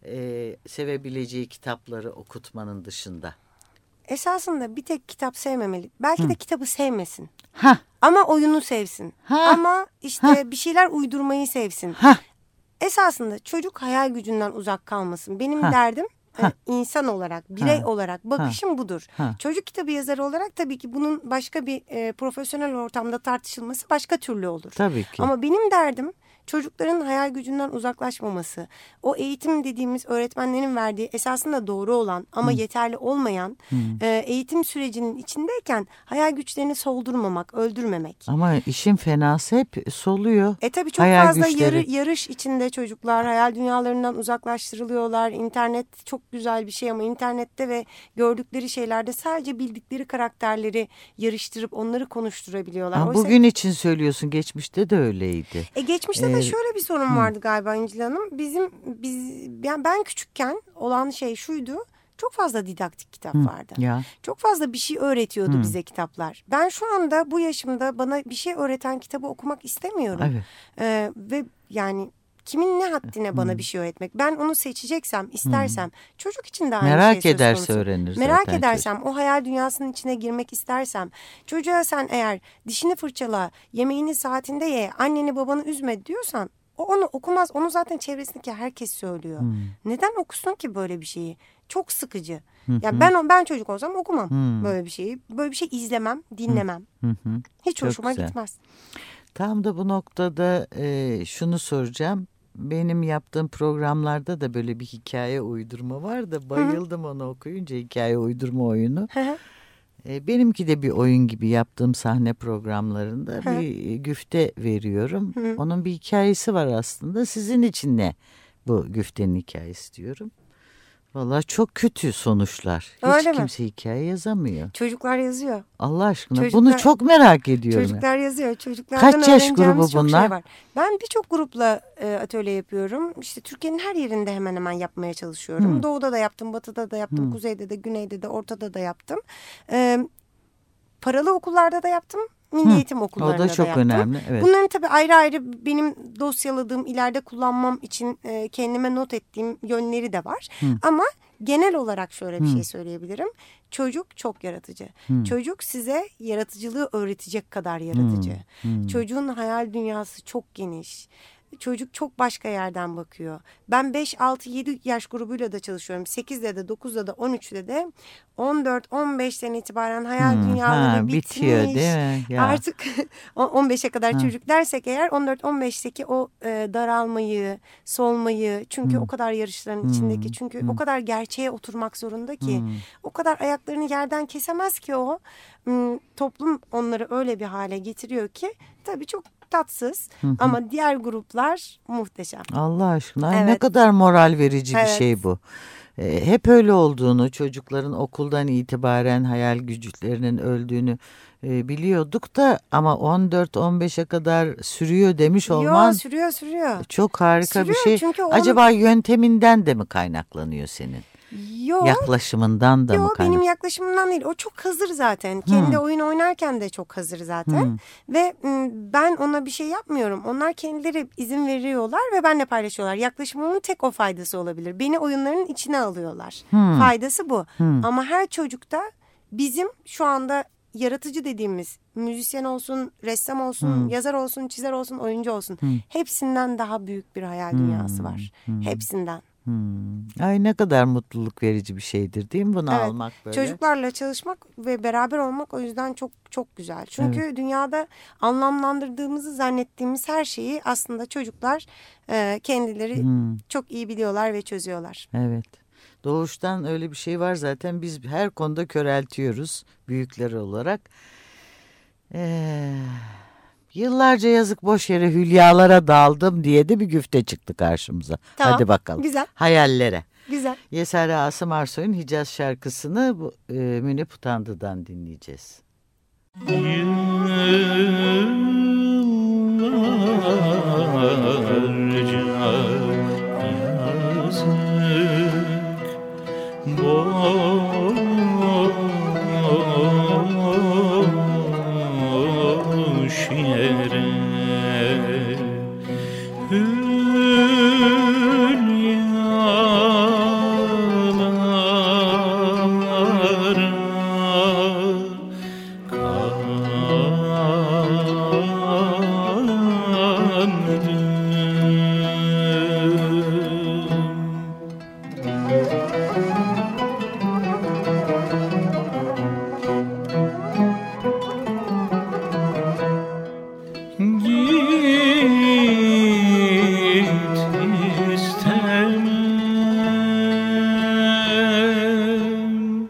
e, sevebileceği kitapları okutmanın dışında. Esasında bir tek kitap sevmemeli. Belki Hı. de kitabı sevmesin. Ha. Ama oyunu sevsin. Ha. Ama işte Ha. bir şeyler uydurmayı sevsin. Ha. Esasında çocuk hayal gücünden uzak kalmasın. Benim Ha. derdim Ha. e, insan olarak, birey Ha. olarak bakışım budur. Ha. Çocuk kitabı yazarı olarak tabii ki bunun başka bir e, profesyonel ortamda tartışılması başka türlü olur. Tabii ki. Ama benim derdim çocukların hayal gücünden uzaklaşmaması. O eğitim dediğimiz öğretmenlerin verdiği esasında doğru olan ama Hı. yeterli olmayan Hı. e, eğitim sürecinin içindeyken hayal güçlerini soldurmamak, öldürmemek. Ama işin fenası hep soluyor. E tabii çok Hayal fazla güçleri. yarı, yarış içinde çocuklar hayal dünyalarından uzaklaştırılıyorlar. İnternet çok güzel bir şey ama internette ve gördükleri şeylerde sadece bildikleri karakterleri yarıştırıp onları konuşturabiliyorlar. Ama Oysa- bugün için söylüyorsun, geçmişte de öyleydi. E geçmişte de Ee, şöyle bir sorun hı. vardı galiba İncil Hanım. Bizim biz yani ben küçükken olan şey şuydu. Çok fazla didaktik kitap Hı. vardı. Ya. Çok fazla bir şey öğretiyordu Hı. bize kitaplar. Ben şu anda bu yaşımda bana bir şey öğreten kitabı okumak istemiyorum. Evet. Ee, ve yani kimin ne haddine bana bir şey öğretmek? Ben onu seçeceksem, istersem çocuk için de aynı Merak şey söz ederse konusu. öğrenir Merak zaten edersem, o hayal dünyasının içine girmek istersem, çocuğa sen eğer dişini fırçala, yemeğini saatinde ye, anneni babanı üzme diyorsan, o onu okumaz. Onu zaten çevresindeki herkes söylüyor. Hmm. Neden okusun ki böyle bir şeyi? Çok sıkıcı. Hı Yani hı. ben ben çocuk olsam okumam Hmm. böyle bir şeyi. Böyle bir şey izlemem, dinlemem. Hı hı. Hiç Çok hoşuma güzel. gitmez. Tam da bu noktada e, şunu soracağım. Benim yaptığım programlarda da böyle bir hikaye uydurma var da bayıldım onu okuyunca, hikaye uydurma oyunu. Hı hı. E, benimki de bir oyun gibi yaptığım sahne programlarında Hı. bir güfte veriyorum. Hı. Onun bir hikayesi var aslında. Sizin için ne bu güftenin hikayesi diyorum. Vallahi çok kötü sonuçlar. Hiç Öyle mi? kimse hikaye yazamıyor. Çocuklar yazıyor. Allah aşkına Çocuklar- bunu çok merak ediyorum. Çocuklar yazıyor. Çocuklardan Kaç yaş grubu öğreneceğimiz çok bunlar? şey var. Ben birçok grupla e, atölye yapıyorum. İşte Türkiye'nin her yerinde hemen hemen yapmaya çalışıyorum. Hı. Doğuda da yaptım, batıda da yaptım, Hı. kuzeyde de, güneyde de, ortada da yaptım. E, paralı okullarda da yaptım. Milli Hı. eğitim okullarında O da çok yaptım. önemli. Evet. Bunların tabii ayrı ayrı benim dosyaladığım, ileride kullanmam için e, kendime not ettiğim yönleri de var. Hı. Ama genel olarak şöyle bir Hı. şey söyleyebilirim. Çocuk çok yaratıcı. Hmm. Çocuk size yaratıcılığı öğretecek kadar yaratıcı. Hmm. Hmm. Çocuğun hayal dünyası çok geniş. Çocuk çok başka yerden bakıyor. Ben beş, altı, yedi yaş grubuyla da çalışıyorum. sekizde de, dokuzda da, on üçte de. on dört, on beşten itibaren hayal Hmm, dünyaları ha, bitmiş. bitiyor değil mi? Ya. Artık on beşe kadar Ha. çocuk dersek eğer on dört on beşteki o e, daralmayı, solmayı, çünkü Hmm. o kadar yarışların Hmm. içindeki, çünkü Hmm. o kadar gerçeğe oturmak zorunda ki, Hmm. o kadar ayaklarını yerden kesemez ki o. Hmm, toplum onları öyle bir hale getiriyor ki tabii çok tatsız, Hı hı. ama diğer gruplar muhteşem. Allah aşkına ay ne Evet. kadar moral verici bir Evet. şey bu. Ee, hep öyle olduğunu, çocukların okuldan itibaren hayal güçlerinin öldüğünü e, biliyorduk da ama on dört on beşe kadar sürüyor demiş olman Yo, sürüyor sürüyor. çok harika Sürüyor bir şey. çünkü onun- Acaba yönteminden de mi kaynaklanıyor senin? Yo. Yaklaşımından da Yo, mı benim kaynaklanıyor? yaklaşımımdan değil. O çok hazır zaten. Kendi Hmm. oyun oynarken de çok hazır zaten. Hmm. Ve m, ben ona bir şey yapmıyorum. Onlar kendileri izin veriyorlar ve benimle paylaşıyorlar. Yaklaşımımın tek o faydası olabilir. Beni oyunların içine alıyorlar. Hmm. Faydası bu. Hmm. Ama her çocukta bizim şu anda yaratıcı dediğimiz, müzisyen olsun, ressam olsun, Hmm. yazar olsun, çizer olsun, oyuncu olsun. Hmm. Hepsinden daha büyük bir hayal dünyası var. Hmm. Hepsinden. Hmm. Ay ne kadar mutluluk verici bir şeydir değil mi bunu Evet, almak böyle? Çocuklarla çalışmak ve beraber olmak o yüzden çok çok güzel. Çünkü dünyada anlamlandırdığımızı zannettiğimiz her şeyi aslında çocuklar e, kendileri Hmm. çok iyi biliyorlar ve çözüyorlar. Evet. Doğuştan öyle bir şey var zaten. Biz her konuda köreltiyoruz büyükler olarak. Ee, yıllarca yazık boş yere hülyalara daldım diye de bir güfte çıktı karşımıza. Tamam, Hadi bakalım. güzel. Hayallere. Güzel. Yeser Asım Arsoy'un Hicaz şarkısını bu, e, Münip Utandı'dan dinleyeceğiz. Yıllarca yazık boş yere hülyalara kandım. Git istemem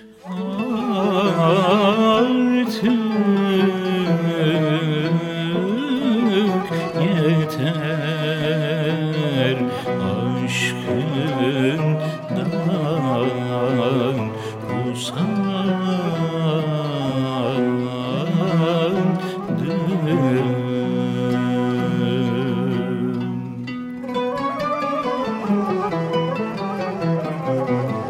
artık yeter aşkından usandım.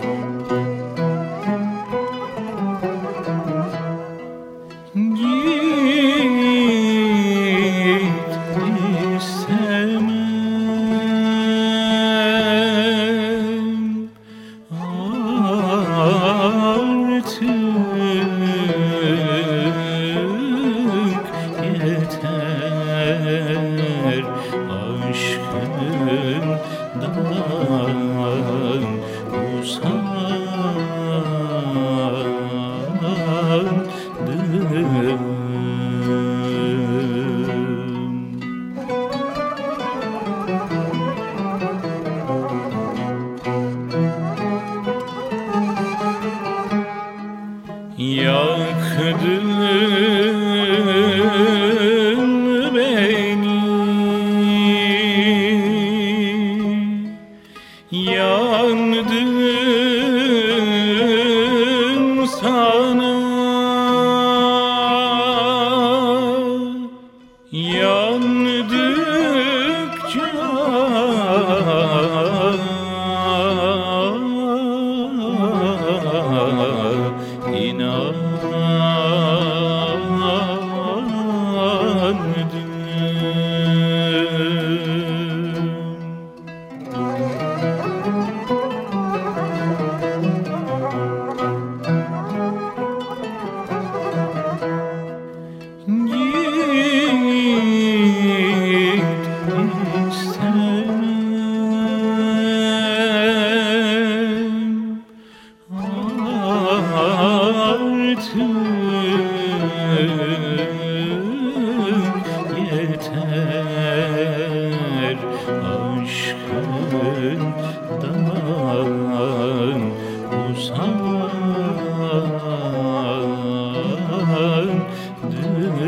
Git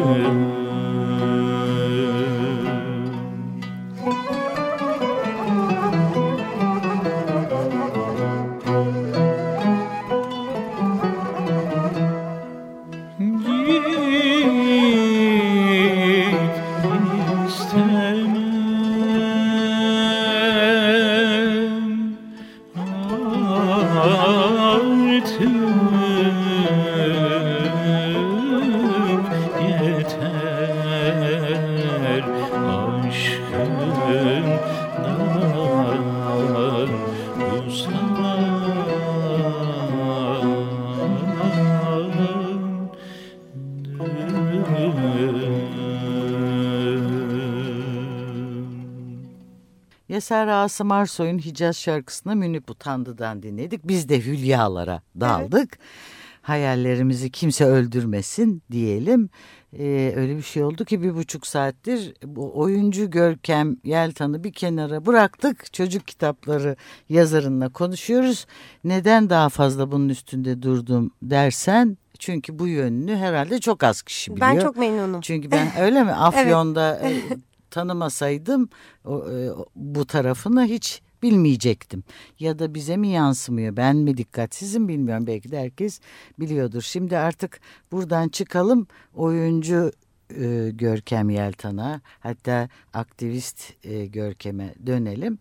Eser Asım Arsoy'un Hicaz şarkısını Münip Utandı'dan dinledik. Biz de hülyalara daldık. Evet. Hayallerimizi kimse öldürmesin diyelim. Ee, öyle bir şey oldu ki bir buçuk saattir bu oyuncu Görkem Yeltan'ı bir kenara bıraktık. Çocuk kitapları yazarınla konuşuyoruz. Neden daha fazla bunun üstünde durdum dersen... Çünkü bu yönünü herhalde çok az kişi biliyor. Ben çok memnunum. Çünkü ben öyle mi Afyon'da evet. tanımasaydım o, bu tarafını hiç bilmeyecektim. Ya da bize mi yansımıyor, ben mi dikkatsizim bilmiyorum. Belki de herkes biliyordur. Şimdi artık buradan çıkalım, oyuncu e, Görkem Yeltan'a, hatta aktivist e, Görkem'e dönelim.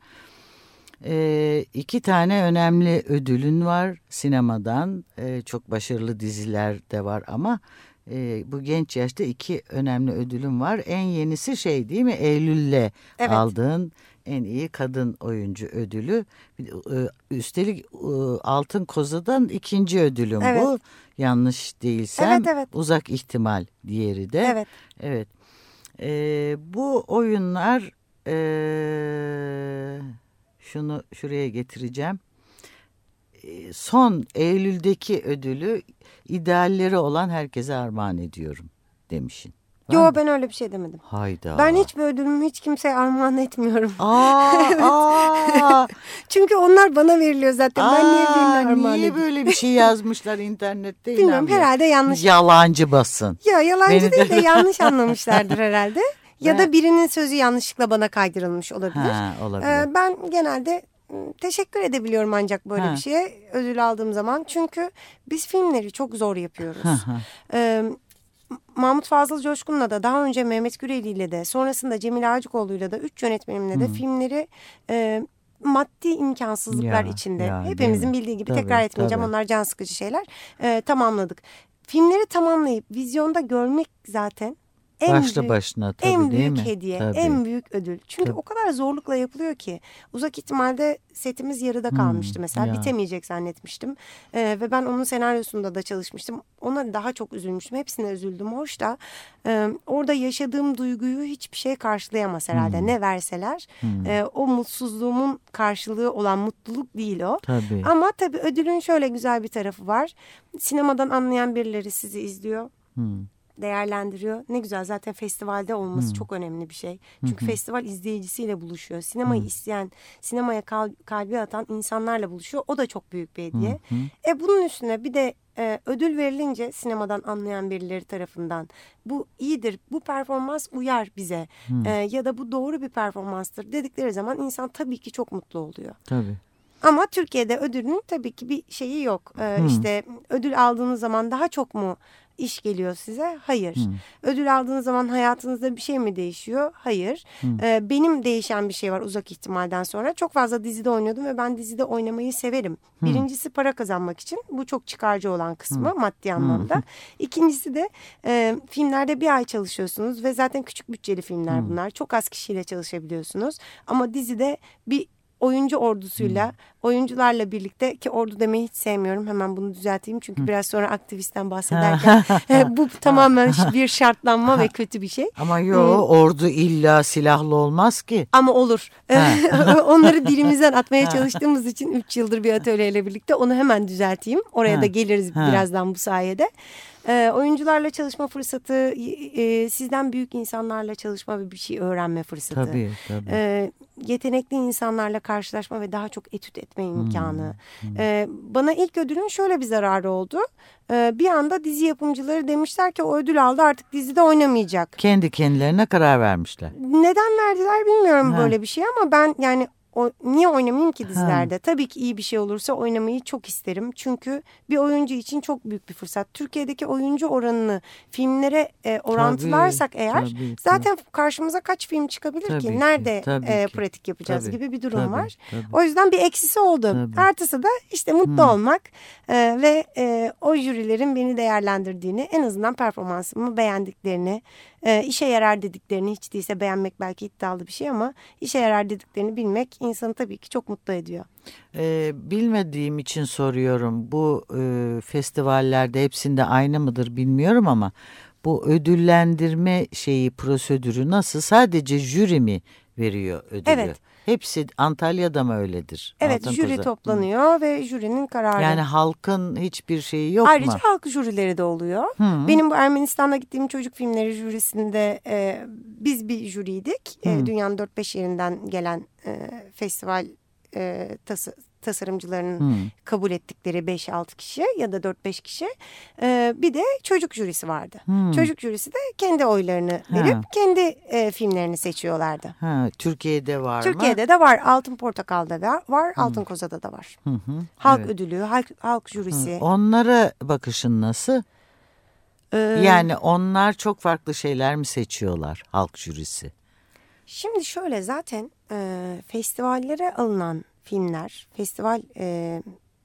E, iki tane önemli ödülün var sinemadan. E, çok başarılı diziler de var ama e, bu genç yaşta iki önemli ödülüm var. En yenisi şey değil mi? Eylül'le evet. aldığın en iyi kadın oyuncu ödülü. E, üstelik e, Altın Koza'dan ikinci ödülüm evet. bu. Yanlış değilsem. Evet, evet. Uzak İhtimal diğeri de. Evet. Evet. E, bu oyunlar e, şunu şuraya getireceğim. Son Eylül'deki ödülü idealleri olan herkese armağan ediyorum demişsin. Yo ben öyle bir şey demedim. Hayda. Ben hiçbir ödülümü hiç kimseye armağan etmiyorum. Aa, evet. aa. Çünkü onlar bana veriliyor zaten. Aa, ben niye birine armağan niye edeyim? böyle bir şey yazmışlar internette? Bilmiyorum herhalde yanlış. Yalancı basın. Ya yalancı değil de yanlış anlamışlardır herhalde. Ya ben... da birinin sözü yanlışlıkla bana kaydırılmış olabilir. Ha, olabilir. Ee, ben genelde teşekkür edebiliyorum ancak böyle ha. bir şeye ödül aldığım zaman. Çünkü biz filmleri çok zor yapıyoruz. ee, Mahmut Fazıl Coşkun'la da daha önce Mehmet Güreli ile de sonrasında Cemil Ağacıkoğlu'yla da üç yönetmenimle de hmm. filmleri e, maddi imkansızlıklar ya, içinde ya, hepimizin bildiği gibi tabii, tekrar etmeyeceğim tabii. onlar can sıkıcı şeyler e, tamamladık. Filmleri tamamlayıp vizyonda görmek zaten en başlı büyük, başına tabii en değil büyük mi? hediye, Tabii. en büyük ödül. Çünkü tabii. o kadar zorlukla yapılıyor ki. Uzak ihtimalde setimiz yarıda kalmıştı hmm, mesela. Ya. Bitemeyecek zannetmiştim. Ee, ve ben onun senaryosunda da çalışmıştım. Ona daha çok üzülmüştüm. Hepsine üzüldüm. Hoş da e, orada yaşadığım duyguyu hiçbir şey karşılayamaz herhalde. Hmm. Ne verseler. Hmm. E, o mutsuzluğumun karşılığı olan mutluluk değil o. Tabii. Ama tabii ödülün şöyle güzel bir tarafı var. Sinemadan anlayan birileri sizi izliyor. Hmm. değerlendiriyor. Ne güzel zaten festivalde olması hmm. çok önemli bir şey. Çünkü hmm. festival izleyicisiyle buluşuyor. Sinemayı hmm. isteyen, sinemaya kal- kalbi atan insanlarla buluşuyor. O da çok büyük bir hediye. Hmm. E bunun üstüne bir de e, ödül verilince sinemadan anlayan birileri tarafından bu iyidir, bu performans uyar bize hmm. e, ya da bu doğru bir performanstır dedikleri zaman insan tabii ki çok mutlu oluyor. Tabii. Ama Türkiye'de ödülün tabii ki bir şeyi yok. Ee, hmm. İşte ödül aldığınız zaman daha çok mu iş geliyor size? Hayır. Hmm. Ödül aldığınız zaman hayatınızda bir şey mi değişiyor? Hayır. Hmm. Ee, benim değişen bir şey var uzak ihtimalden sonra. Çok fazla dizide oynuyordum ve ben dizide oynamayı severim. Hmm. Birincisi para kazanmak için. Bu çok çıkarcı olan kısmı hmm. maddi anlamda. Hmm. İkincisi de e, filmlerde bir ay çalışıyorsunuz ve zaten küçük bütçeli filmler hmm. bunlar. Çok az kişiyle çalışabiliyorsunuz. Ama dizide bir oyuncu ordusuyla, hmm. oyuncularla birlikte ki ordu demeyi hiç sevmiyorum. Hemen bunu düzelteyim. Çünkü hmm. biraz sonra aktivistten bahsederken bu tamamen bir şartlanma ve kötü bir şey. Ama yok hmm. ordu illa silahlı olmaz ki. Ama olur. Onları dilimizden atmaya çalıştığımız için üç yıldır bir atölyeyle birlikte onu hemen düzelteyim. Oraya da geliriz birazdan bu sayede. E, oyuncularla çalışma fırsatı, e, sizden büyük insanlarla çalışma ve bir şey öğrenme fırsatı. Tabii, tabii. E, yetenekli insanlarla karşılaşma ve daha çok etüt etme imkanı. Hmm. E, bana ilk ödülün şöyle bir zararı oldu. E, bir anda dizi yapımcıları demişler ki o ödül aldı, artık dizide oynamayacak. Kendi kendilerine karar vermişler. Neden verdiler bilmiyorum Ha. böyle bir şey ama ben yani o, niye oynamayayım ki dizilerde? Ha. Tabii ki iyi bir şey olursa oynamayı çok isterim. Çünkü bir oyuncu için çok büyük bir fırsat. Türkiye'deki oyuncu oranını filmlere e, orantılarsak tabii, eğer tabii, zaten tabii. karşımıza kaç film çıkabilir tabii ki? Nerede ki, e, pratik yapacağız tabii, gibi bir durum tabii, var. Tabii. O yüzden bir eksisi oldu. Tabii. Artısı da işte mutlu hmm. olmak e, ve e, o jürilerin beni değerlendirdiğini, en azından performansımı beğendiklerini, e, işe yarar dediklerini, hiç değilse beğenmek belki iddialı bir şey ama işe yarar dediklerini bilmek insanı tabii ki çok mutlu ediyor. Ee, bilmediğim için soruyorum. Bu e, festivallerde hepsinde aynı mıdır bilmiyorum ama bu ödüllendirme şeyi, prosedürü nasıl? Sadece jüri mi veriyor ödülü? Evet. Hepsi Antalya'da mı öyledir? Evet, Altın jüri Koza. toplanıyor Hı. ve jürinin kararı. Yani halkın hiçbir şeyi yok Ayrıca mu? Ayrıca halk jürileri de oluyor. Hı. Benim bu Ermenistan'da gittiğim çocuk filmleri jürisinde e, biz bir jüriydik. E, dünyanın dört beş yerinden gelen e, festival e, tası, tasarımcılarının hmm. kabul ettikleri beş altı kişi ya da dört beş kişi. Ee, bir de çocuk jürisi vardı. Hmm. Çocuk jürisi de kendi oylarını verip ha. kendi e, filmlerini seçiyorlardı. Ha, Türkiye'de var Türkiye'de mı? Türkiye'de de var. Altın Portakal'da da var. Hmm. Altın Koza'da da var. Hı hı. Halk evet. ödülü, halk, halk jürisi. Hı. Onlara bakışın nasıl? Ee, yani onlar çok farklı şeyler mi seçiyorlar, halk jürisi? Şimdi şöyle, zaten e, festivallere alınan filmler, festival e,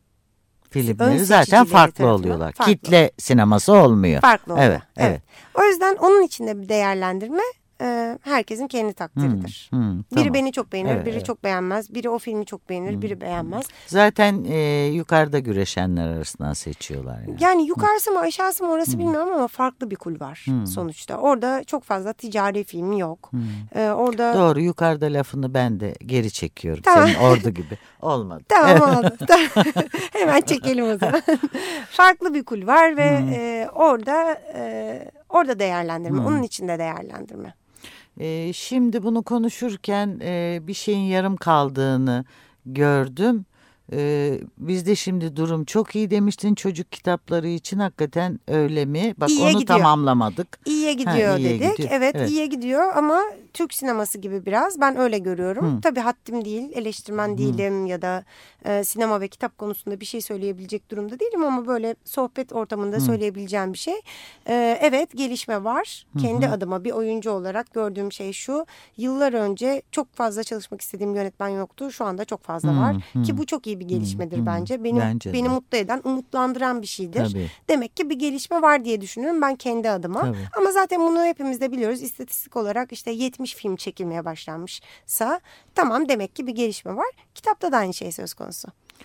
filmleri zaten farklı oluyorlar. Farklı. Kitle sineması olmuyor. Farklı oluyor. Evet, evet. evet. O yüzden onun içinde bir değerlendirme e, herkesin kendi takdiridir. Hmm, hmm, biri tamam. beni çok beğenir, evet, biri evet. çok beğenmez. Biri o filmi çok beğenir, hmm. biri beğenmez. Zaten e, yukarıda güreşenler arasından seçiyorlar. Yani, yani yukarısı hmm. mı aşağısı mı orası hmm. bilmiyorum ama farklı bir kulvar hmm. sonuçta. Orada çok fazla ticari film yok. Hmm. Ee, orada Doğru, yukarıda lafını ben de geri çekiyorum. Tamam. Senin ordu gibi. Olmadı. Tamam oldu. Hemen çekelim o zaman. Farklı bir kulvar ve hmm. e, orada e, orada değerlendirme. Hmm. Onun içinde değerlendirme. Ee, şimdi bunu konuşurken e, bir şeyin yarım kaldığını gördüm. Ee, bizde şimdi durum çok iyi demiştin çocuk kitapları için, hakikaten öyle mi? Bak iyiye onu gidiyor. Tamamlamadık. İyiye gidiyor ha, iyiye dedik. Gidiyor. Evet, evet iyiye gidiyor ama Türk sineması gibi biraz, ben öyle görüyorum. Hı. Tabii haddim değil, eleştirmen Hı. değilim ya da e, sinema ve kitap konusunda bir şey söyleyebilecek durumda değilim ama böyle sohbet ortamında Hı. söyleyebileceğim bir şey. E, evet, gelişme var. Hı. Kendi Hı. adıma bir oyuncu olarak gördüğüm şey şu: yıllar önce çok fazla çalışmak istediğim yönetmen yoktu. Şu anda çok fazla Hı. var Hı. ki bu çok iyi bir gelişmedir hmm, bence. Benim bence beni mutlu eden, umutlandıran bir şeydir. Tabii. Demek ki bir gelişme var diye düşünüyorum ben kendi adıma. Tabii. Ama zaten bunu hepimiz de biliyoruz. İstatistik olarak işte yetmiş film çekilmeye başlanmışsa tamam, demek ki bir gelişme var. Kitapta da aynı şey söz konusu.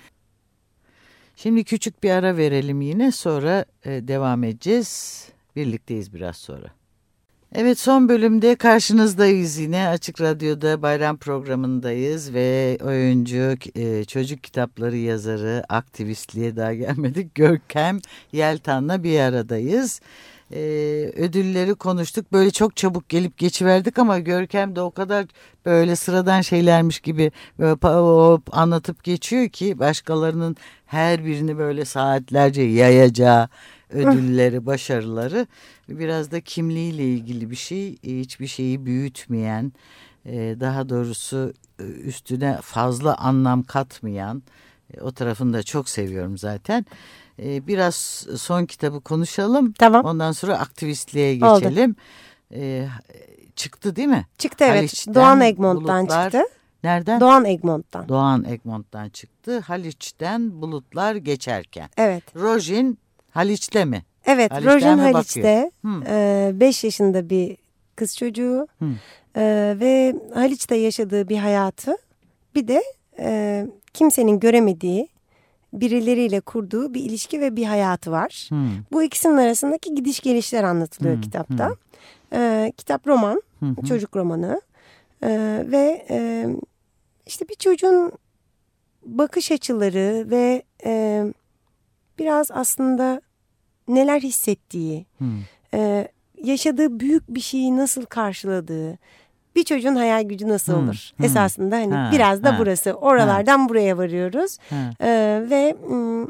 Şimdi küçük bir ara verelim, yine sonra e, devam edeceğiz. Birlikteyiz biraz sonra. Evet, son bölümde karşınızdayız yine. Açık Radyo'da bayram programındayız ve oyuncu, e, çocuk kitapları yazarı, aktivistliğe daha gelmedik, Görkem Yeltan'la bir aradayız. E, ödülleri konuştuk. Böyle çok çabuk gelip geçiverdik ama Görkem de o kadar böyle sıradan şeylermiş gibi böyle anlatıp geçiyor ki başkalarının her birini böyle saatlerce yayacağı ödülleri, başarıları, biraz da kimliğiyle ilgili bir şey. Hiçbir şeyi büyütmeyen, daha doğrusu üstüne fazla anlam katmayan, o tarafını da çok seviyorum zaten. Biraz son kitabı konuşalım. Tamam. Ondan sonra aktivistliğe geçelim. Oldu. Çıktı değil mi? Çıktı, evet. Haliç'ten, Doğan Egmont'tan bulutlar, çıktı. Nereden? Doğan Egmont'tan. Doğan Egmont'tan çıktı. Haliç'ten bulutlar geçerken. Evet. Rojin Haliç'te mi? Evet, Rojin Haliç'te. beş e, yaşında bir kız çocuğu e, ve Haliç'te yaşadığı bir hayatı, bir de e, kimsenin göremediği birileriyle kurduğu bir ilişki ve bir hayatı var. Hmm. Bu ikisinin arasındaki gidiş gelişler anlatılıyor hmm. kitapta. Hmm. E, kitap roman, hmm. çocuk romanı e, ve e, işte bir çocuğun bakış açıları ve e, biraz aslında neler hissettiği, hmm. e, yaşadığı büyük bir şeyi nasıl karşıladığı, bir çocuğun hayal gücü nasıl Hmm, olur? hmm. Esasında hani Ha, biraz da ha, burası. Oralardan buraya varıyoruz. Ha. Ee, ve hmm,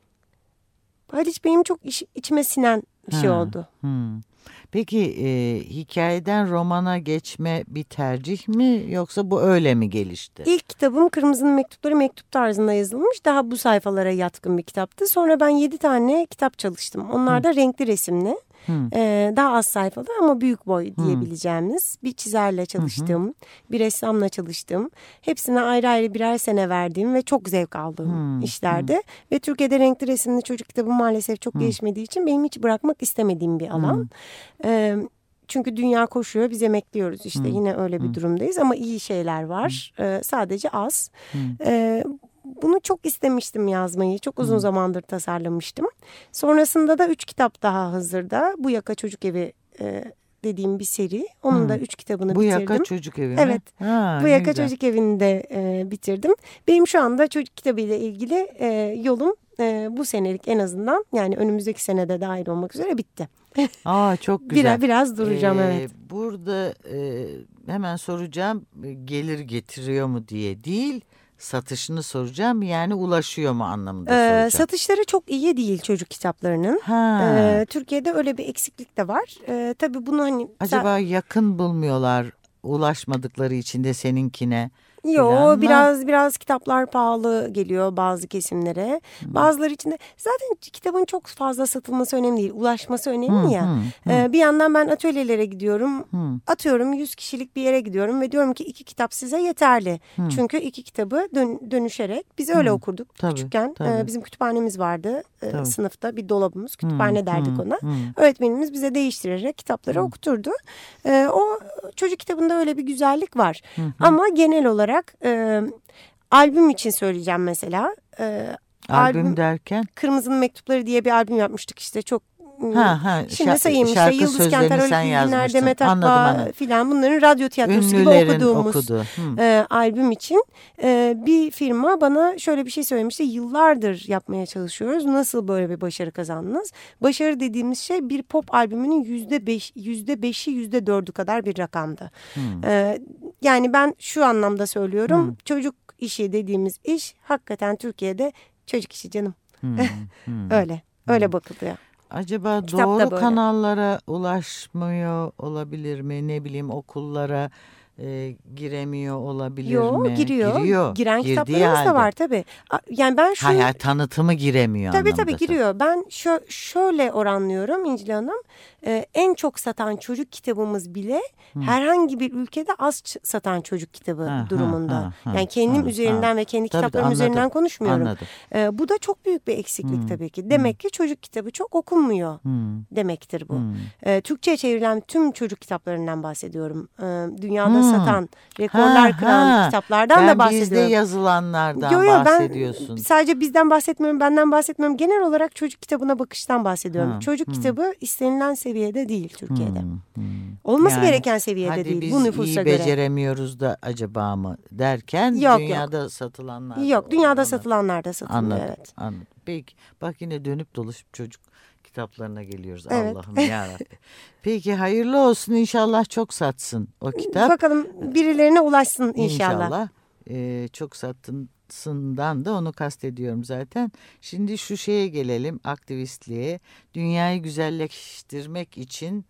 Haliç benim çok iç, içime sinen bir şey Ha. oldu. Hmm. Peki e, hikayeden romana geçme bir tercih mi yoksa bu öyle mi gelişti? İlk kitabım Kırmızı'nın Mektupları mektup tarzında yazılmış. Daha bu sayfalara yatkın bir kitaptı. Sonra ben yedi tane kitap çalıştım. Onlar da renkli resimli. Hmm. Ee, daha az sayfalı ama büyük boy diyebileceğimiz bir çizerle çalıştım, bir ressamla çalıştım. Hepsine ayrı ayrı birer sene verdiğim ve çok zevk aldığım Hmm. işlerdi. Hmm. Ve Türkiye'de renkli resimli çocuk kitabı maalesef çok hmm. gelişmediği için benim hiç bırakmak istemediğim bir alan. Hmm. Ee, Çünkü dünya koşuyor, biz emekliyoruz işte hmm. yine öyle bir hmm. durumdayız ama iyi şeyler var, hmm. ee, sadece az. Hmm. Ee, Bunu çok istemiştim yazmayı. Çok uzun hmm. zamandır tasarlamıştım. Sonrasında da üç kitap daha hazırda. Bu Yaka Çocuk Evi e, dediğim bir seri. Onun hmm. da üç kitabını Bu bitirdim. Bu Yaka Çocuk Evi mi? Evet. Ha, Bu Yaka güzel. Çocuk Evi'ni de e, bitirdim. Benim şu anda çocuk kitabıyla ilgili e, yolum e, bu senelik en azından, yani önümüzdeki senede dahil olmak üzere bitti. Aa, çok güzel. Biraz, biraz duracağım ee, evet. Burada e, hemen soracağım, gelir getiriyor mu diye değil, satışını soracağım, yani ulaşıyor mu anlamında soracağım. Ee, satışları çok iyi değil çocuk kitaplarının. Ee, Türkiye'de öyle bir eksiklik de var. Ee, tabii bunu hani... Acaba yakın bulmuyorlar, ulaşmadıkları için de seninkine? Yok, biraz biraz kitaplar pahalı geliyor bazı kesimlere. Hmm. Bazıları için de zaten kitabın çok fazla satılması önemli değil. Ulaşması önemli hmm, ya. Hmm, hmm. Ee, bir yandan ben atölyelere gidiyorum. Hmm. Atıyorum yüz kişilik bir yere gidiyorum ve diyorum ki iki kitap size yeterli. Hmm. Çünkü iki kitabı dön, dönüşerek biz öyle hmm. okurduk tabii, küçükken. Tabii. E, bizim kütüphanemiz vardı e, sınıfta, bir dolabımız. Kütüphane hmm, derdik hmm, ona. Hmm. Öğretmenimiz bize değiştirerek kitapları hmm. okuturdu. E, o çocuk kitabında öyle bir güzellik var. Hmm. Ama genel olarak E, albüm için söyleyeceğim mesela. E, albüm, albüm derken? Kırmızı'nın Mektupları diye bir albüm yapmıştık işte, çok. Ha, ha, Şimdi sayayım işte Yıldız Kenter, Haluk Demet Akbağ filan, bunların radyo tiyatrosu Ünlülerin gibi okuduğumuz okudu. e, albüm için e, bir firma bana şöyle bir şey söylemişti. Yıllardır yapmaya çalışıyoruz. Nasıl böyle bir başarı kazandınız? Başarı dediğimiz şey bir pop albümünün yüzde beş, yüzde beşi, yüzde dördü kadar bir rakamdı. Hmm. E, yani ben şu anlamda söylüyorum. Hmm. Çocuk işi dediğimiz iş hakikaten Türkiye'de çocuk işi canım. Hmm. Hmm. öyle. Öyle hmm. bakılıyor. Acaba kitap doğru kanallara ulaşmıyor olabilir mi? Ne bileyim, okullara e, giremiyor olabilir Yo, mi? Giriyor. Giriyor. Giren Girdiği kitaplarımız halde. da var tabii. Yani ben şu... Hayır, tanıtımı giremiyor tabii anlamda. Tabii giriyor. Ben şö şöyle oranlıyorum İncil Hanım. Ee, en çok satan çocuk kitabımız bile hmm. herhangi bir ülkede az satan çocuk kitabı ha, durumunda. Ha, ha, yani kendim ha, üzerinden ha. ve kendi tabii, kitaplarım anladım, üzerinden konuşmuyorum. Ee, bu da çok büyük bir eksiklik hmm. tabii ki. Demek hmm. ki çocuk kitabı çok okunmuyor hmm. demektir bu. Hmm. Ee, Türkçe'ye çevrilen tüm çocuk kitaplarından bahsediyorum. Ee, dünyada hmm. satan, rekorlar ha, kıran ha. kitaplardan ben da bahsediyorum. Ben bizde yazılanlardan yo, yo, bahsediyorsun. Ben sadece bizden bahsetmiyorum, benden bahsetmiyorum. Genel olarak çocuk kitabına bakıştan bahsediyorum. Ha. Çocuk hmm. kitabı istenilen seviyede değil Türkiye'de. Hmm. Hmm. Olması yani, gereken seviyede değil bu nüfusa göre. Hadi biz iyi beceremiyoruz da acaba mı derken yok, dünyada yok. satılanlar. Yok, dünyada anladım. satılanlar da satılıyor. Anladım, evet. anladım. Peki bak, yine dönüp dolaşıp çocuk kitaplarına geliyoruz. Evet. Allah'ım yarabbim. Peki hayırlı olsun, inşallah çok satsın o kitap. Bakalım birilerine ulaşsın inşallah. İnşallah. Ee, çok sattığından da onu kastediyorum zaten. Şimdi şu şeye gelelim, aktivistliğe. Dünyayı güzelleştirmek için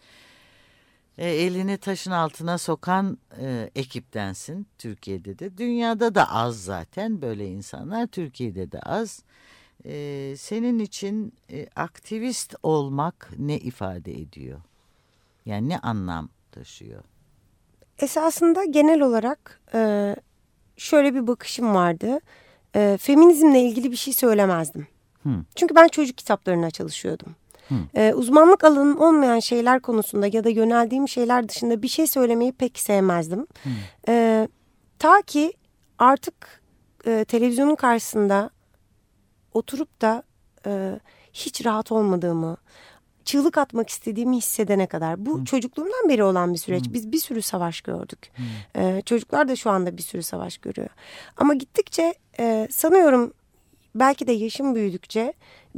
e, elini taşın altına sokan e, ekiptensin Türkiye'de de. Dünyada da az zaten böyle insanlar, Türkiye'de de az. Ee, senin için e, aktivist olmak ne ifade ediyor? Yani ne anlam taşıyor? Esasında genel olarak e, şöyle bir bakışım vardı. E, feminizmle ilgili bir şey söylemezdim. Hmm. Çünkü ben çocuk kitaplarına çalışıyordum. Hmm. E, uzmanlık alanım olmayan şeyler konusunda ya da yöneldiğim şeyler dışında bir şey söylemeyi pek sevmezdim. Hmm. E, ta ki artık e, televizyonun karşısında oturup da e, hiç rahat olmadığımı, çığlık atmak istediğimi hissedene kadar. Bu hmm. çocukluğumdan beri olan bir süreç. Hmm. Biz bir sürü savaş gördük. Hmm. E, çocuklar da şu anda bir sürü savaş görüyor. Ama gittikçe e, sanıyorum belki de yaşım büyüdükçe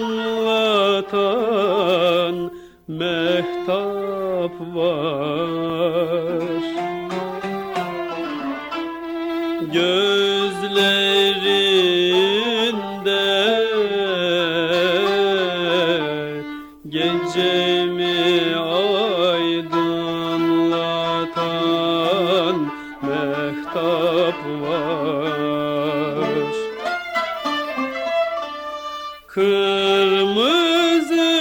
aydınlatan mehtap var. Gözlerinde gecemi aydınlatan mehtap var. Kırmızı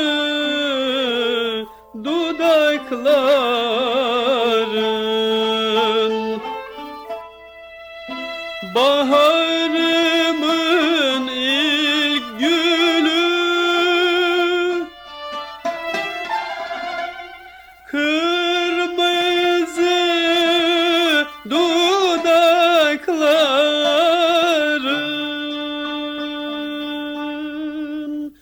dudakların baharımın ilk gülü. Kırmızı dudakların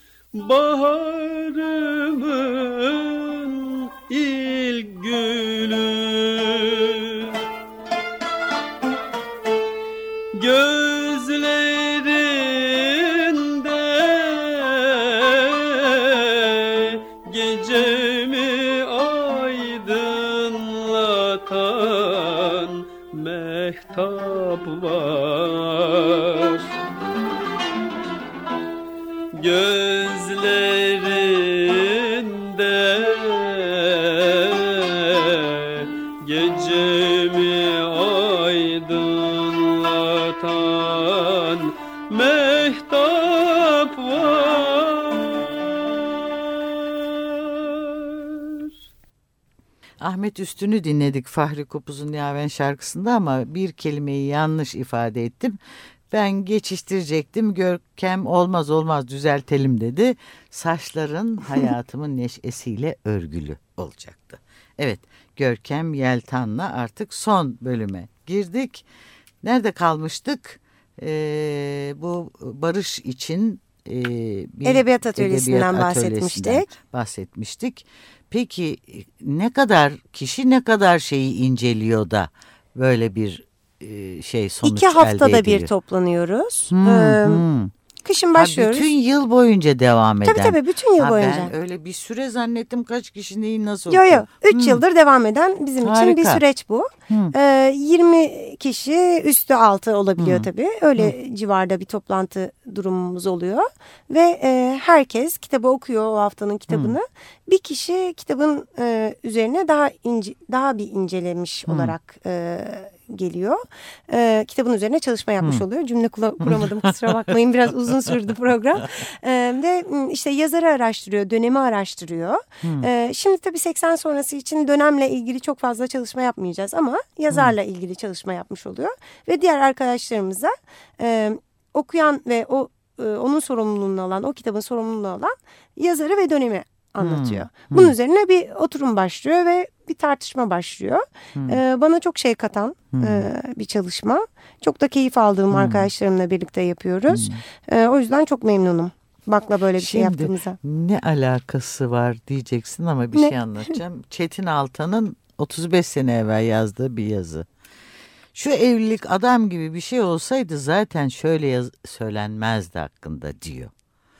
baharımın ilk gülü. Gözlerinde gecemi aydınlatan mehtap var. Gözlerinde gecemi aydınlatan mehtap var. Ahmet Üstün'ü dinledik Fahri Kopuz'un Yaven şarkısında ama bir kelimeyi yanlış ifade ettim. Ben geçiştirecektim. Görkem olmaz olmaz düzeltelim dedi. Saçların hayatımın neşesiyle örgülü olacaktı. Evet, Görkem Yeltan'la artık son bölüme girdik. Nerede kalmıştık? Ee, bu barış için e, bir Edebiyat atölyesinden edebiyat bahsetmiştik. atölyesinden bahsetmiştik. Peki ne kadar kişi ne kadar şeyi inceliyor da böyle bir e, şey sonuç İki haftada elde bir ediliyor? toplanıyoruz. Hmm, Ee, hmm. Kışın Ha, başlıyoruz. bütün yıl boyunca devam eden. Tabii tabii bütün yıl Ha, boyunca. Ben öyle bir süre zannettim, kaç kişi neyi nasıl Yo yo okuyor? üç Hmm. yıldır devam eden bizim için bir Harika. süreç bu. Hmm. Ee, yirmi kişi üstü altı olabiliyor Hmm. tabii. Öyle civarda bir toplantı durumumuz oluyor. Ve e, herkes kitabı okuyor, o haftanın kitabını. Bir kişi kitabın e, üzerine daha ince, daha bir incelemiş Hmm. olarak e, geliyor. E, kitabın üzerine çalışma yapmış Hmm. oluyor. Cümle kula- kuramadım, kusura bakmayın, biraz uzun sürdü program. E, ve işte yazarı araştırıyor, dönemi araştırıyor. Hmm. E, şimdi tabii seksen sonrası için dönemle ilgili çok fazla çalışma yapmayacağız ama yazarla ilgili çalışma yapmış oluyor. Ve diğer arkadaşlarımıza e, okuyan ve o e, onun sorumluluğunu alan, o kitabın sorumluluğunu alan yazarı ve dönemi anlatıyor. Hmm. Bunun üzerine bir oturum başlıyor ve bir tartışma başlıyor. Hmm. Ee, bana çok şey katan Hmm. e, bir çalışma. Çok da keyif aldığım Hmm. arkadaşlarımla birlikte yapıyoruz. Hmm. Ee, o yüzden çok memnunum. Bakla böyle bir şey Şimdi yaptığımıza. ne alakası var diyeceksin ama bir Ne? şey anlatacağım. Çetin Altan'ın otuz beş sene evvel yazdığı bir yazı. Şu evlilik adam gibi bir şey olsaydı zaten şöyle yaz- söylenmezdi hakkında diyor.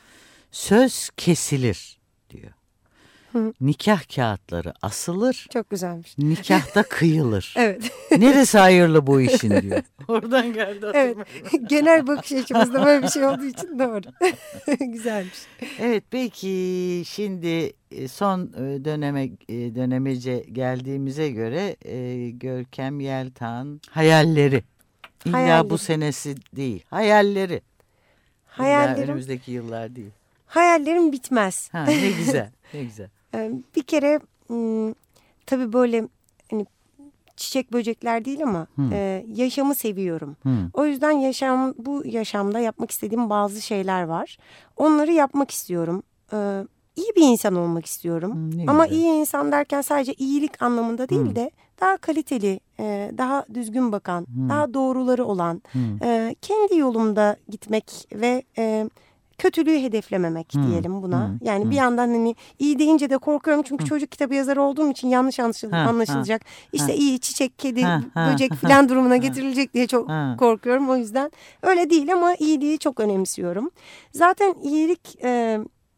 Söz kesilir diyor. Hı. Nikah kağıtları asılır, Çok güzelmiş. nikahta kıyılır. Evet. Neresi hayırlı bu işin diyor. Oradan geldi Evet. aklıma. Genel bakış açımızda böyle bir şey olduğu için doğru. Güzelmiş. Evet, peki şimdi son döneme dönemece geldiğimize göre e, Görkem Yeltan hayalleri. İlla Hayalleri. bu senesi değil. Hayalleri. İlla Hayallerim, önümüzdeki yıllar değil. hayallerim bitmez. Ha, ne güzel. Ne güzel. Ee, Bir kere m, tabii böyle hani çiçek böcekler değil ama Hmm. e, yaşamı seviyorum. Hmm. O yüzden yaşam bu yaşamda yapmak istediğim bazı şeyler var. Onları yapmak istiyorum. Ee, iyi bir insan olmak istiyorum. Hmm, ne Ama güzel. iyi insan derken sadece iyilik anlamında değil Hmm. de daha kaliteli, e, daha düzgün bakan, Hmm. daha doğruları olan, Hmm. e, kendi yolumda gitmek ve e, kötülüğü hedeflememek Hmm. diyelim buna. Hmm. Yani Hmm. bir yandan hani iyi deyince de korkuyorum çünkü çocuk kitabı yazarı olduğum için yanlış anlaşıl- Ha, anlaşılacak. İşte ha. iyi çiçek, kedi, Ha, ha, böcek ha. filan durumuna getirilecek diye çok Ha. korkuyorum. O yüzden öyle değil ama iyiliği çok önemsiyorum. Zaten iyilik e,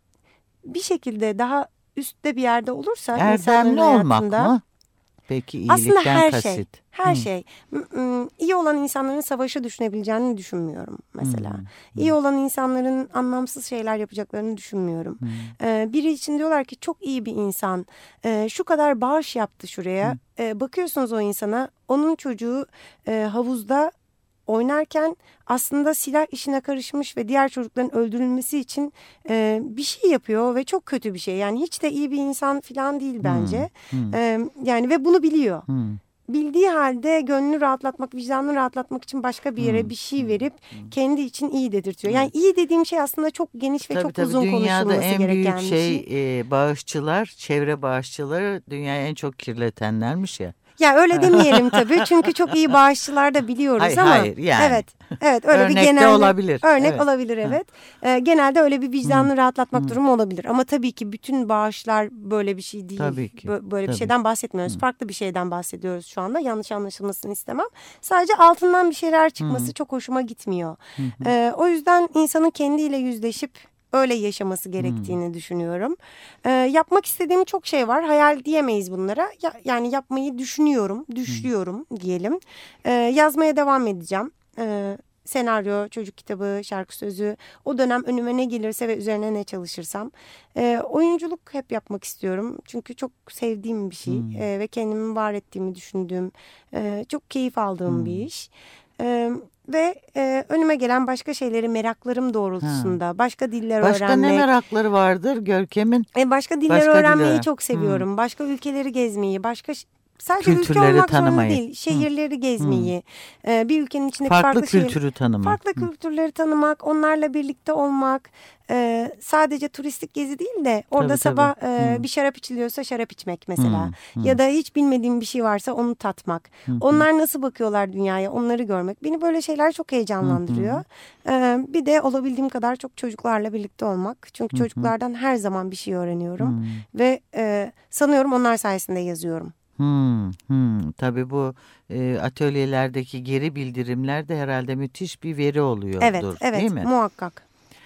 bir şekilde daha üstte bir yerde olursa insanların Erdemli olmak hayatında, mı? Peki iyilikten aslında her kasıt. şey, her Hı. şey. M- m- iyi olan insanların savaşı düşünebileceğini düşünmüyorum mesela. Hı. İyi olan insanların anlamsız şeyler yapacaklarını düşünmüyorum. Hı. Ee, biri için diyorlar ki çok iyi bir insan, ee, şu kadar bağış yaptı şuraya. Ee, bakıyorsunuz o insana, onun çocuğu e, havuzda oynarken aslında silah işine karışmış ve diğer çocukların öldürülmesi için e, bir şey yapıyor ve çok kötü bir şey. Yani hiç de iyi bir insan falan değil bence. Hmm. E, yani ve bunu biliyor. Hmm. Bildiği halde gönlünü rahatlatmak, vicdanını rahatlatmak için başka bir yere bir şey verip kendi için iyi dedirtiyor. Yani iyi dediğim şey aslında çok geniş ve Tabii, çok tabii. uzun Dünyada konuşulması en gereken büyük bir şey, şey. e, bağışçılar, çevre bağışçıları dünyayı en çok kirletenlermiş ya. Ya öyle demeyelim tabii çünkü çok iyi bağışçılar da biliyoruz Hayır, ama hayır, yani. evet evet öyle bir Örnek de genel olabilir. örnek Evet. olabilir evet. Ee, genelde öyle bir vicdanını rahatlatmak durumu olabilir ama tabii ki bütün bağışlar böyle bir şey değil. Tabii ki, Bö- Böyle tabii. bir şeyden bahsetmiyoruz. Farklı bir şeyden bahsediyoruz şu anda. Yanlış anlaşılmasını istemem. Sadece altından bir şeyler çıkması çok hoşuma gitmiyor. Ee, o yüzden insanın kendiyle yüzleşip öyle yaşaması gerektiğini düşünüyorum. Ee, yapmak istediğim çok şey var. Hayal diyemeyiz bunlara. Ya, yani yapmayı düşünüyorum, düşlüyorum diyelim. Ee, yazmaya devam edeceğim. Ee, senaryo, çocuk kitabı, şarkı sözü, o dönem önüme ne gelirse ve üzerine ne çalışırsam. Ee, oyunculuk hep yapmak istiyorum. Çünkü çok sevdiğim bir şey ee, ve kendimi var ettiğimi düşündüğüm, e, çok keyif aldığım bir iş. Ee, Ve e, önüme gelen başka şeyleri meraklarım doğrultusunda, başka diller Başka öğrenmek. ne merakları vardır Görkem'in? E, başka dilleri Başka öğrenmeyi diller. çok seviyorum. Başka ülkeleri gezmeyi, başka ş- sadece ülke Kültürleri olmak tanımayı. zorunda değil. Şehirleri gezmeyi, e, bir ülkenin içindeki Farklı, farklı, şehir- kültürü tanımak. farklı kültürleri tanımak, onlarla birlikte olmak. e, sadece turistik gezi değil de orada Tabii, sabah tabii. e, bir şarap içiliyorsa şarap içmek mesela. Hı, hı. Ya da hiç bilmediğim bir şey varsa onu tatmak. Onlar nasıl bakıyorlar dünyaya, onları görmek. Beni böyle şeyler çok heyecanlandırıyor. E, bir de olabildiğim kadar çok çocuklarla birlikte olmak. Çünkü çocuklardan her zaman bir şey öğreniyorum. Ve e, sanıyorum onlar sayesinde yazıyorum. Hmm, hmm. Tabii bu e, atölyelerdeki geri bildirimler de herhalde müthiş bir veri oluyordur, Evet, evet, değil mi? muhakkak.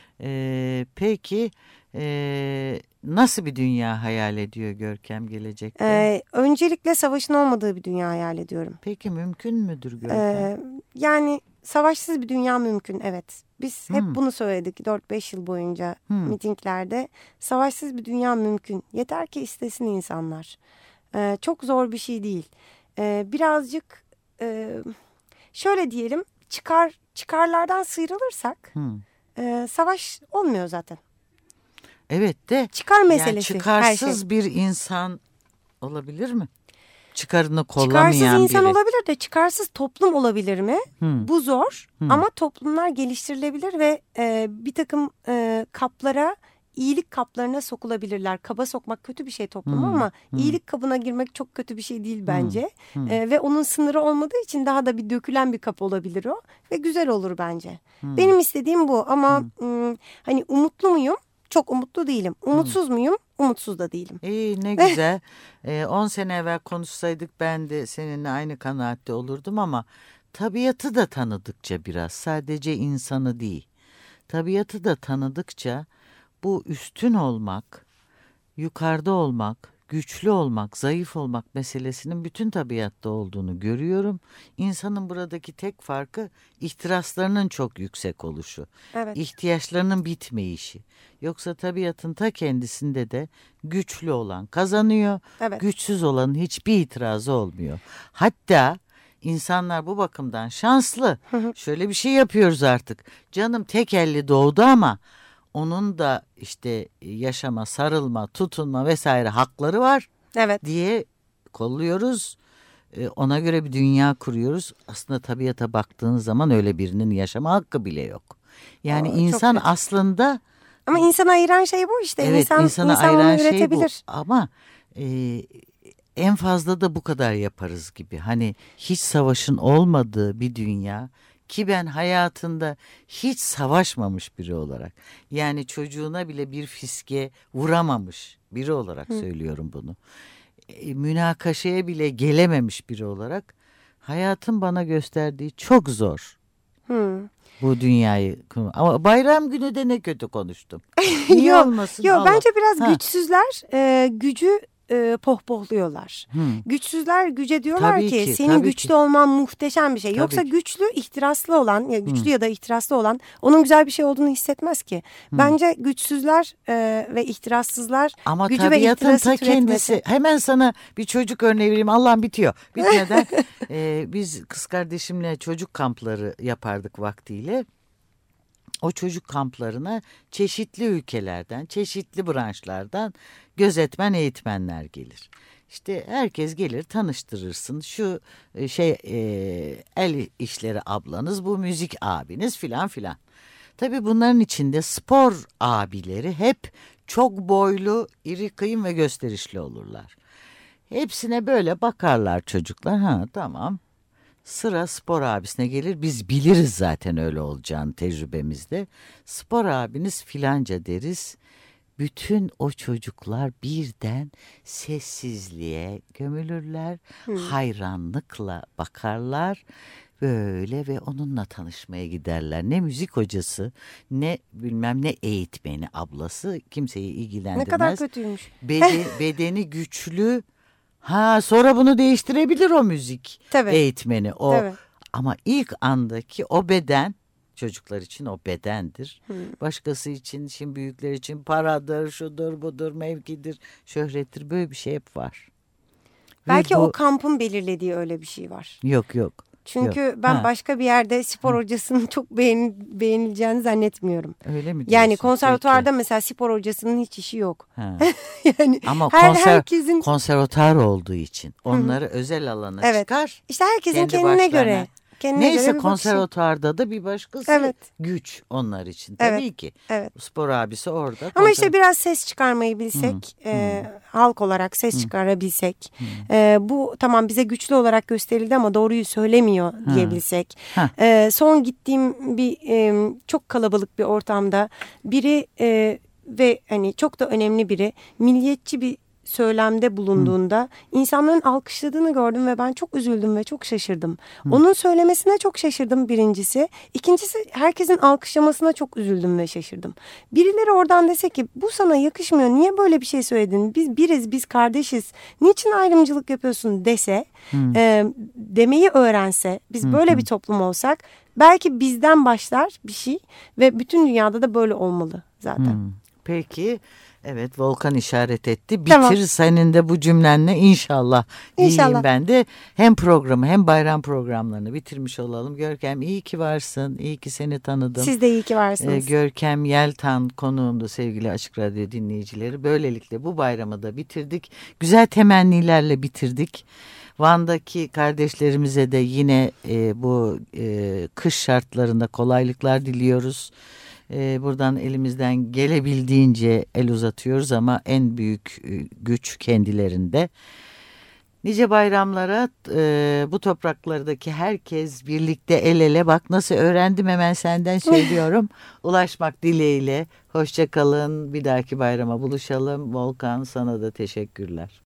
E, peki e, nasıl bir dünya hayal ediyor Görkem gelecekte? Ee, öncelikle savaşın olmadığı bir dünya hayal ediyorum. Peki mümkün müdür Görkem? Ee, yani savaşsız bir dünya mümkün, evet. Biz hep Hmm. bunu söyledik dört beş yıl boyunca Hmm. mitinglerde. Savaşsız bir dünya mümkün. Yeter ki istesin insanlar. Ee, çok zor bir şey değil. Ee, birazcık e, şöyle diyelim, çıkar çıkarlardan sıyrılırsak Hmm. e, savaş olmuyor zaten. Evet de Çıkar meselesi yani her şey. çıkarsız bir insan olabilir mi? Çıkarını kollamayan Çıkarsız insan biri. olabilir de çıkarsız toplum olabilir mi? Hmm. Bu zor Hmm. ama toplumlar geliştirilebilir ve e, bir takım e, kaplara, iyilik kaplarına sokulabilirler. Kaba sokmak kötü bir şey topluma Hmm. ama Hmm. iyilik kabına girmek çok kötü bir şey değil bence. Hmm. E, ve onun sınırı olmadığı için daha da bir dökülen bir kap olabilir o ve güzel olur bence. Hmm. Benim istediğim bu ama hmm, hani umutlu muyum? Çok umutlu değilim. Umutsuz muyum? Umutsuz da değilim. İyi ne güzel. Ee, on sene evvel konuşsaydık ben de seninle aynı kanaatte olurdum ama tabiatı da tanıdıkça biraz sadece insanı değil. Tabiatı da tanıdıkça bu üstün olmak, yukarıda olmak, güçlü olmak, zayıf olmak meselesinin bütün tabiatta olduğunu görüyorum. İnsanın buradaki tek farkı ihtiraslarının çok yüksek oluşu. Evet. İhtiyaçlarının bitmeyişi. Yoksa tabiatın ta kendisinde de güçlü olan kazanıyor, Evet. güçsüz olanın hiçbir itirazı olmuyor. Hatta insanlar bu bakımdan şanslı. Şöyle bir şey yapıyoruz artık. Canım tek elli doğdu ama onun da işte yaşama, sarılma, tutunma vesaire hakları var Evet. diye kolluyoruz. Ee, Ona göre bir dünya kuruyoruz. Aslında tabiata baktığınız zaman öyle birinin yaşama hakkı bile yok. Yani Aa, çok insan kötü. aslında Ama insanı ayıran şey bu işte. evet İnsan, insanı insan ayıran bunu şey bu. üretebilir. Ama e, en fazla da bu kadar yaparız gibi. Hani hiç savaşın olmadığı bir dünya. Ki ben hayatında hiç savaşmamış biri olarak yani çocuğuna bile bir fiske vuramamış biri olarak Hı. söylüyorum bunu. E, münakaşaya bile gelememiş biri olarak hayatın bana gösterdiği çok zor. Hmm. Bu dünyayı. Ama bayram günü de ne kötü konuştum. Niye Yok, olmasın? Yok Allah. bence biraz Ha. güçsüzler e, gücü e, pohpohluyorlar. Hmm. Güçsüzler güce diyorlar Tabii ki, ki, senin tabii güçlü ki. olman muhteşem bir şey. Tabii Yoksa ki. güçlü ihtiraslı olan ya güçlü ya da ihtiraslı olan onun güzel bir şey olduğunu hissetmez ki. Bence güçsüzler e, ve ihtirassızlar Ama gücü ve tabiatın ihtirası ta türetmesi. kendisi. Hemen sana bir çocuk örneği vereyim. Allah'ım bitiyor. Bitmeden e, biz kız kardeşimle çocuk kampları yapardık vaktiyle. O çocuk kamplarına çeşitli ülkelerden, çeşitli branşlardan gözetmen eğitmenler gelir. İşte herkes gelir, tanıştırırsın. Şu e, şey e, el işleri ablanız, bu müzik abiniz filan filan. Tabii bunların içinde spor abileri hep çok boylu, iri kıyım ve gösterişli olurlar. Hepsine böyle bakarlar çocuklar. Ha tamam. Sıra spor abisine gelir. Biz biliriz zaten öyle olacağını tecrübemizde. Spor abiniz filanca deriz. Bütün o çocuklar birden sessizliğe gömülürler. Hmm. Hayranlıkla bakarlar. Böyle ve onunla tanışmaya giderler. Ne müzik hocası, ne bilmem ne eğitmeni, ablası kimseyi ilgilendirmez. Ne kadar kötüymüş. Bede, bedeni güçlü. Ha sonra bunu değiştirebilir o müzik Tabii. eğitmeni. O Tabii. ama ilk andaki o beden çocuklar için o bedendir. Hmm. Başkası için, şimdi büyükler için paradır, şudur, budur, mevkidir, şöhrettir. Böyle bir şey hep var. Ve Belki bu- o kampın belirlediği öyle bir şey var. Yok yok. Çünkü Yok. ben Ha. başka bir yerde spor hocasının çok beğen, beğenileceğini zannetmiyorum. Öyle mi diyorsun? Yani konservatuvarda Peki. mesela spor hocasının hiç işi yok. Ha. Yani Ama her konser, herkesin konservatuar olduğu için onları özel alana Evet. çıkar. işte herkesin kendi kendine başlarına. göre. Kendine Neyse göre bir bakışı. konservatuarda da bir başkası Evet. güç onlar için tabii Evet, ki. evet. Spor abisi orada. Ama konser- işte biraz ses çıkarmayı bilsek, e, halk olarak ses çıkarabilsek, e, bu tamam bize güçlü olarak gösterildi ama doğruyu söylemiyor diyebilsek. Heh. E, son gittiğim bir e, çok kalabalık bir ortamda biri e, ve hani çok da önemli biri milliyetçi bir söylemde bulunduğunda insanların alkışladığını gördüm ve ben çok üzüldüm ve çok şaşırdım. Onun söylemesine çok şaşırdım birincisi. İkincisi herkesin alkışlamasına çok üzüldüm ve şaşırdım. Birileri oradan dese ki bu sana yakışmıyor, niye böyle bir şey söyledin? Biz biriz, biz kardeşiz. Niçin ayrımcılık yapıyorsun dese, e, demeyi öğrense, biz böyle bir toplum olsak belki bizden başlar bir şey ve bütün dünyada da böyle olmalı zaten. Hmm. Peki. Evet, Volkan işaret etti. Bitir Tamam. senin de bu cümlenle inşallah. İnşallah. Diyeyim ben de hem programı hem bayram programlarını bitirmiş olalım. Görkem iyi ki varsın. İyi ki seni tanıdım. Siz de iyi ki Ee, varsınız. Görkem Yeltan konuğumdu sevgili Açık Radyo dinleyicileri. Böylelikle bu bayramı da bitirdik. Güzel temennilerle bitirdik. Van'daki kardeşlerimize de yine e, bu e, kış şartlarında kolaylıklar diliyoruz. E, buradan elimizden gelebildiğince el uzatıyoruz ama en büyük e, güç kendilerinde. Nice bayramlara e, bu topraklardaki herkes birlikte el ele, bak nasıl öğrendim hemen senden söylüyorum. Ulaşmak dileğiyle. Hoşça kalın. Bir dahaki bayrama buluşalım. Volkan, sana da teşekkürler.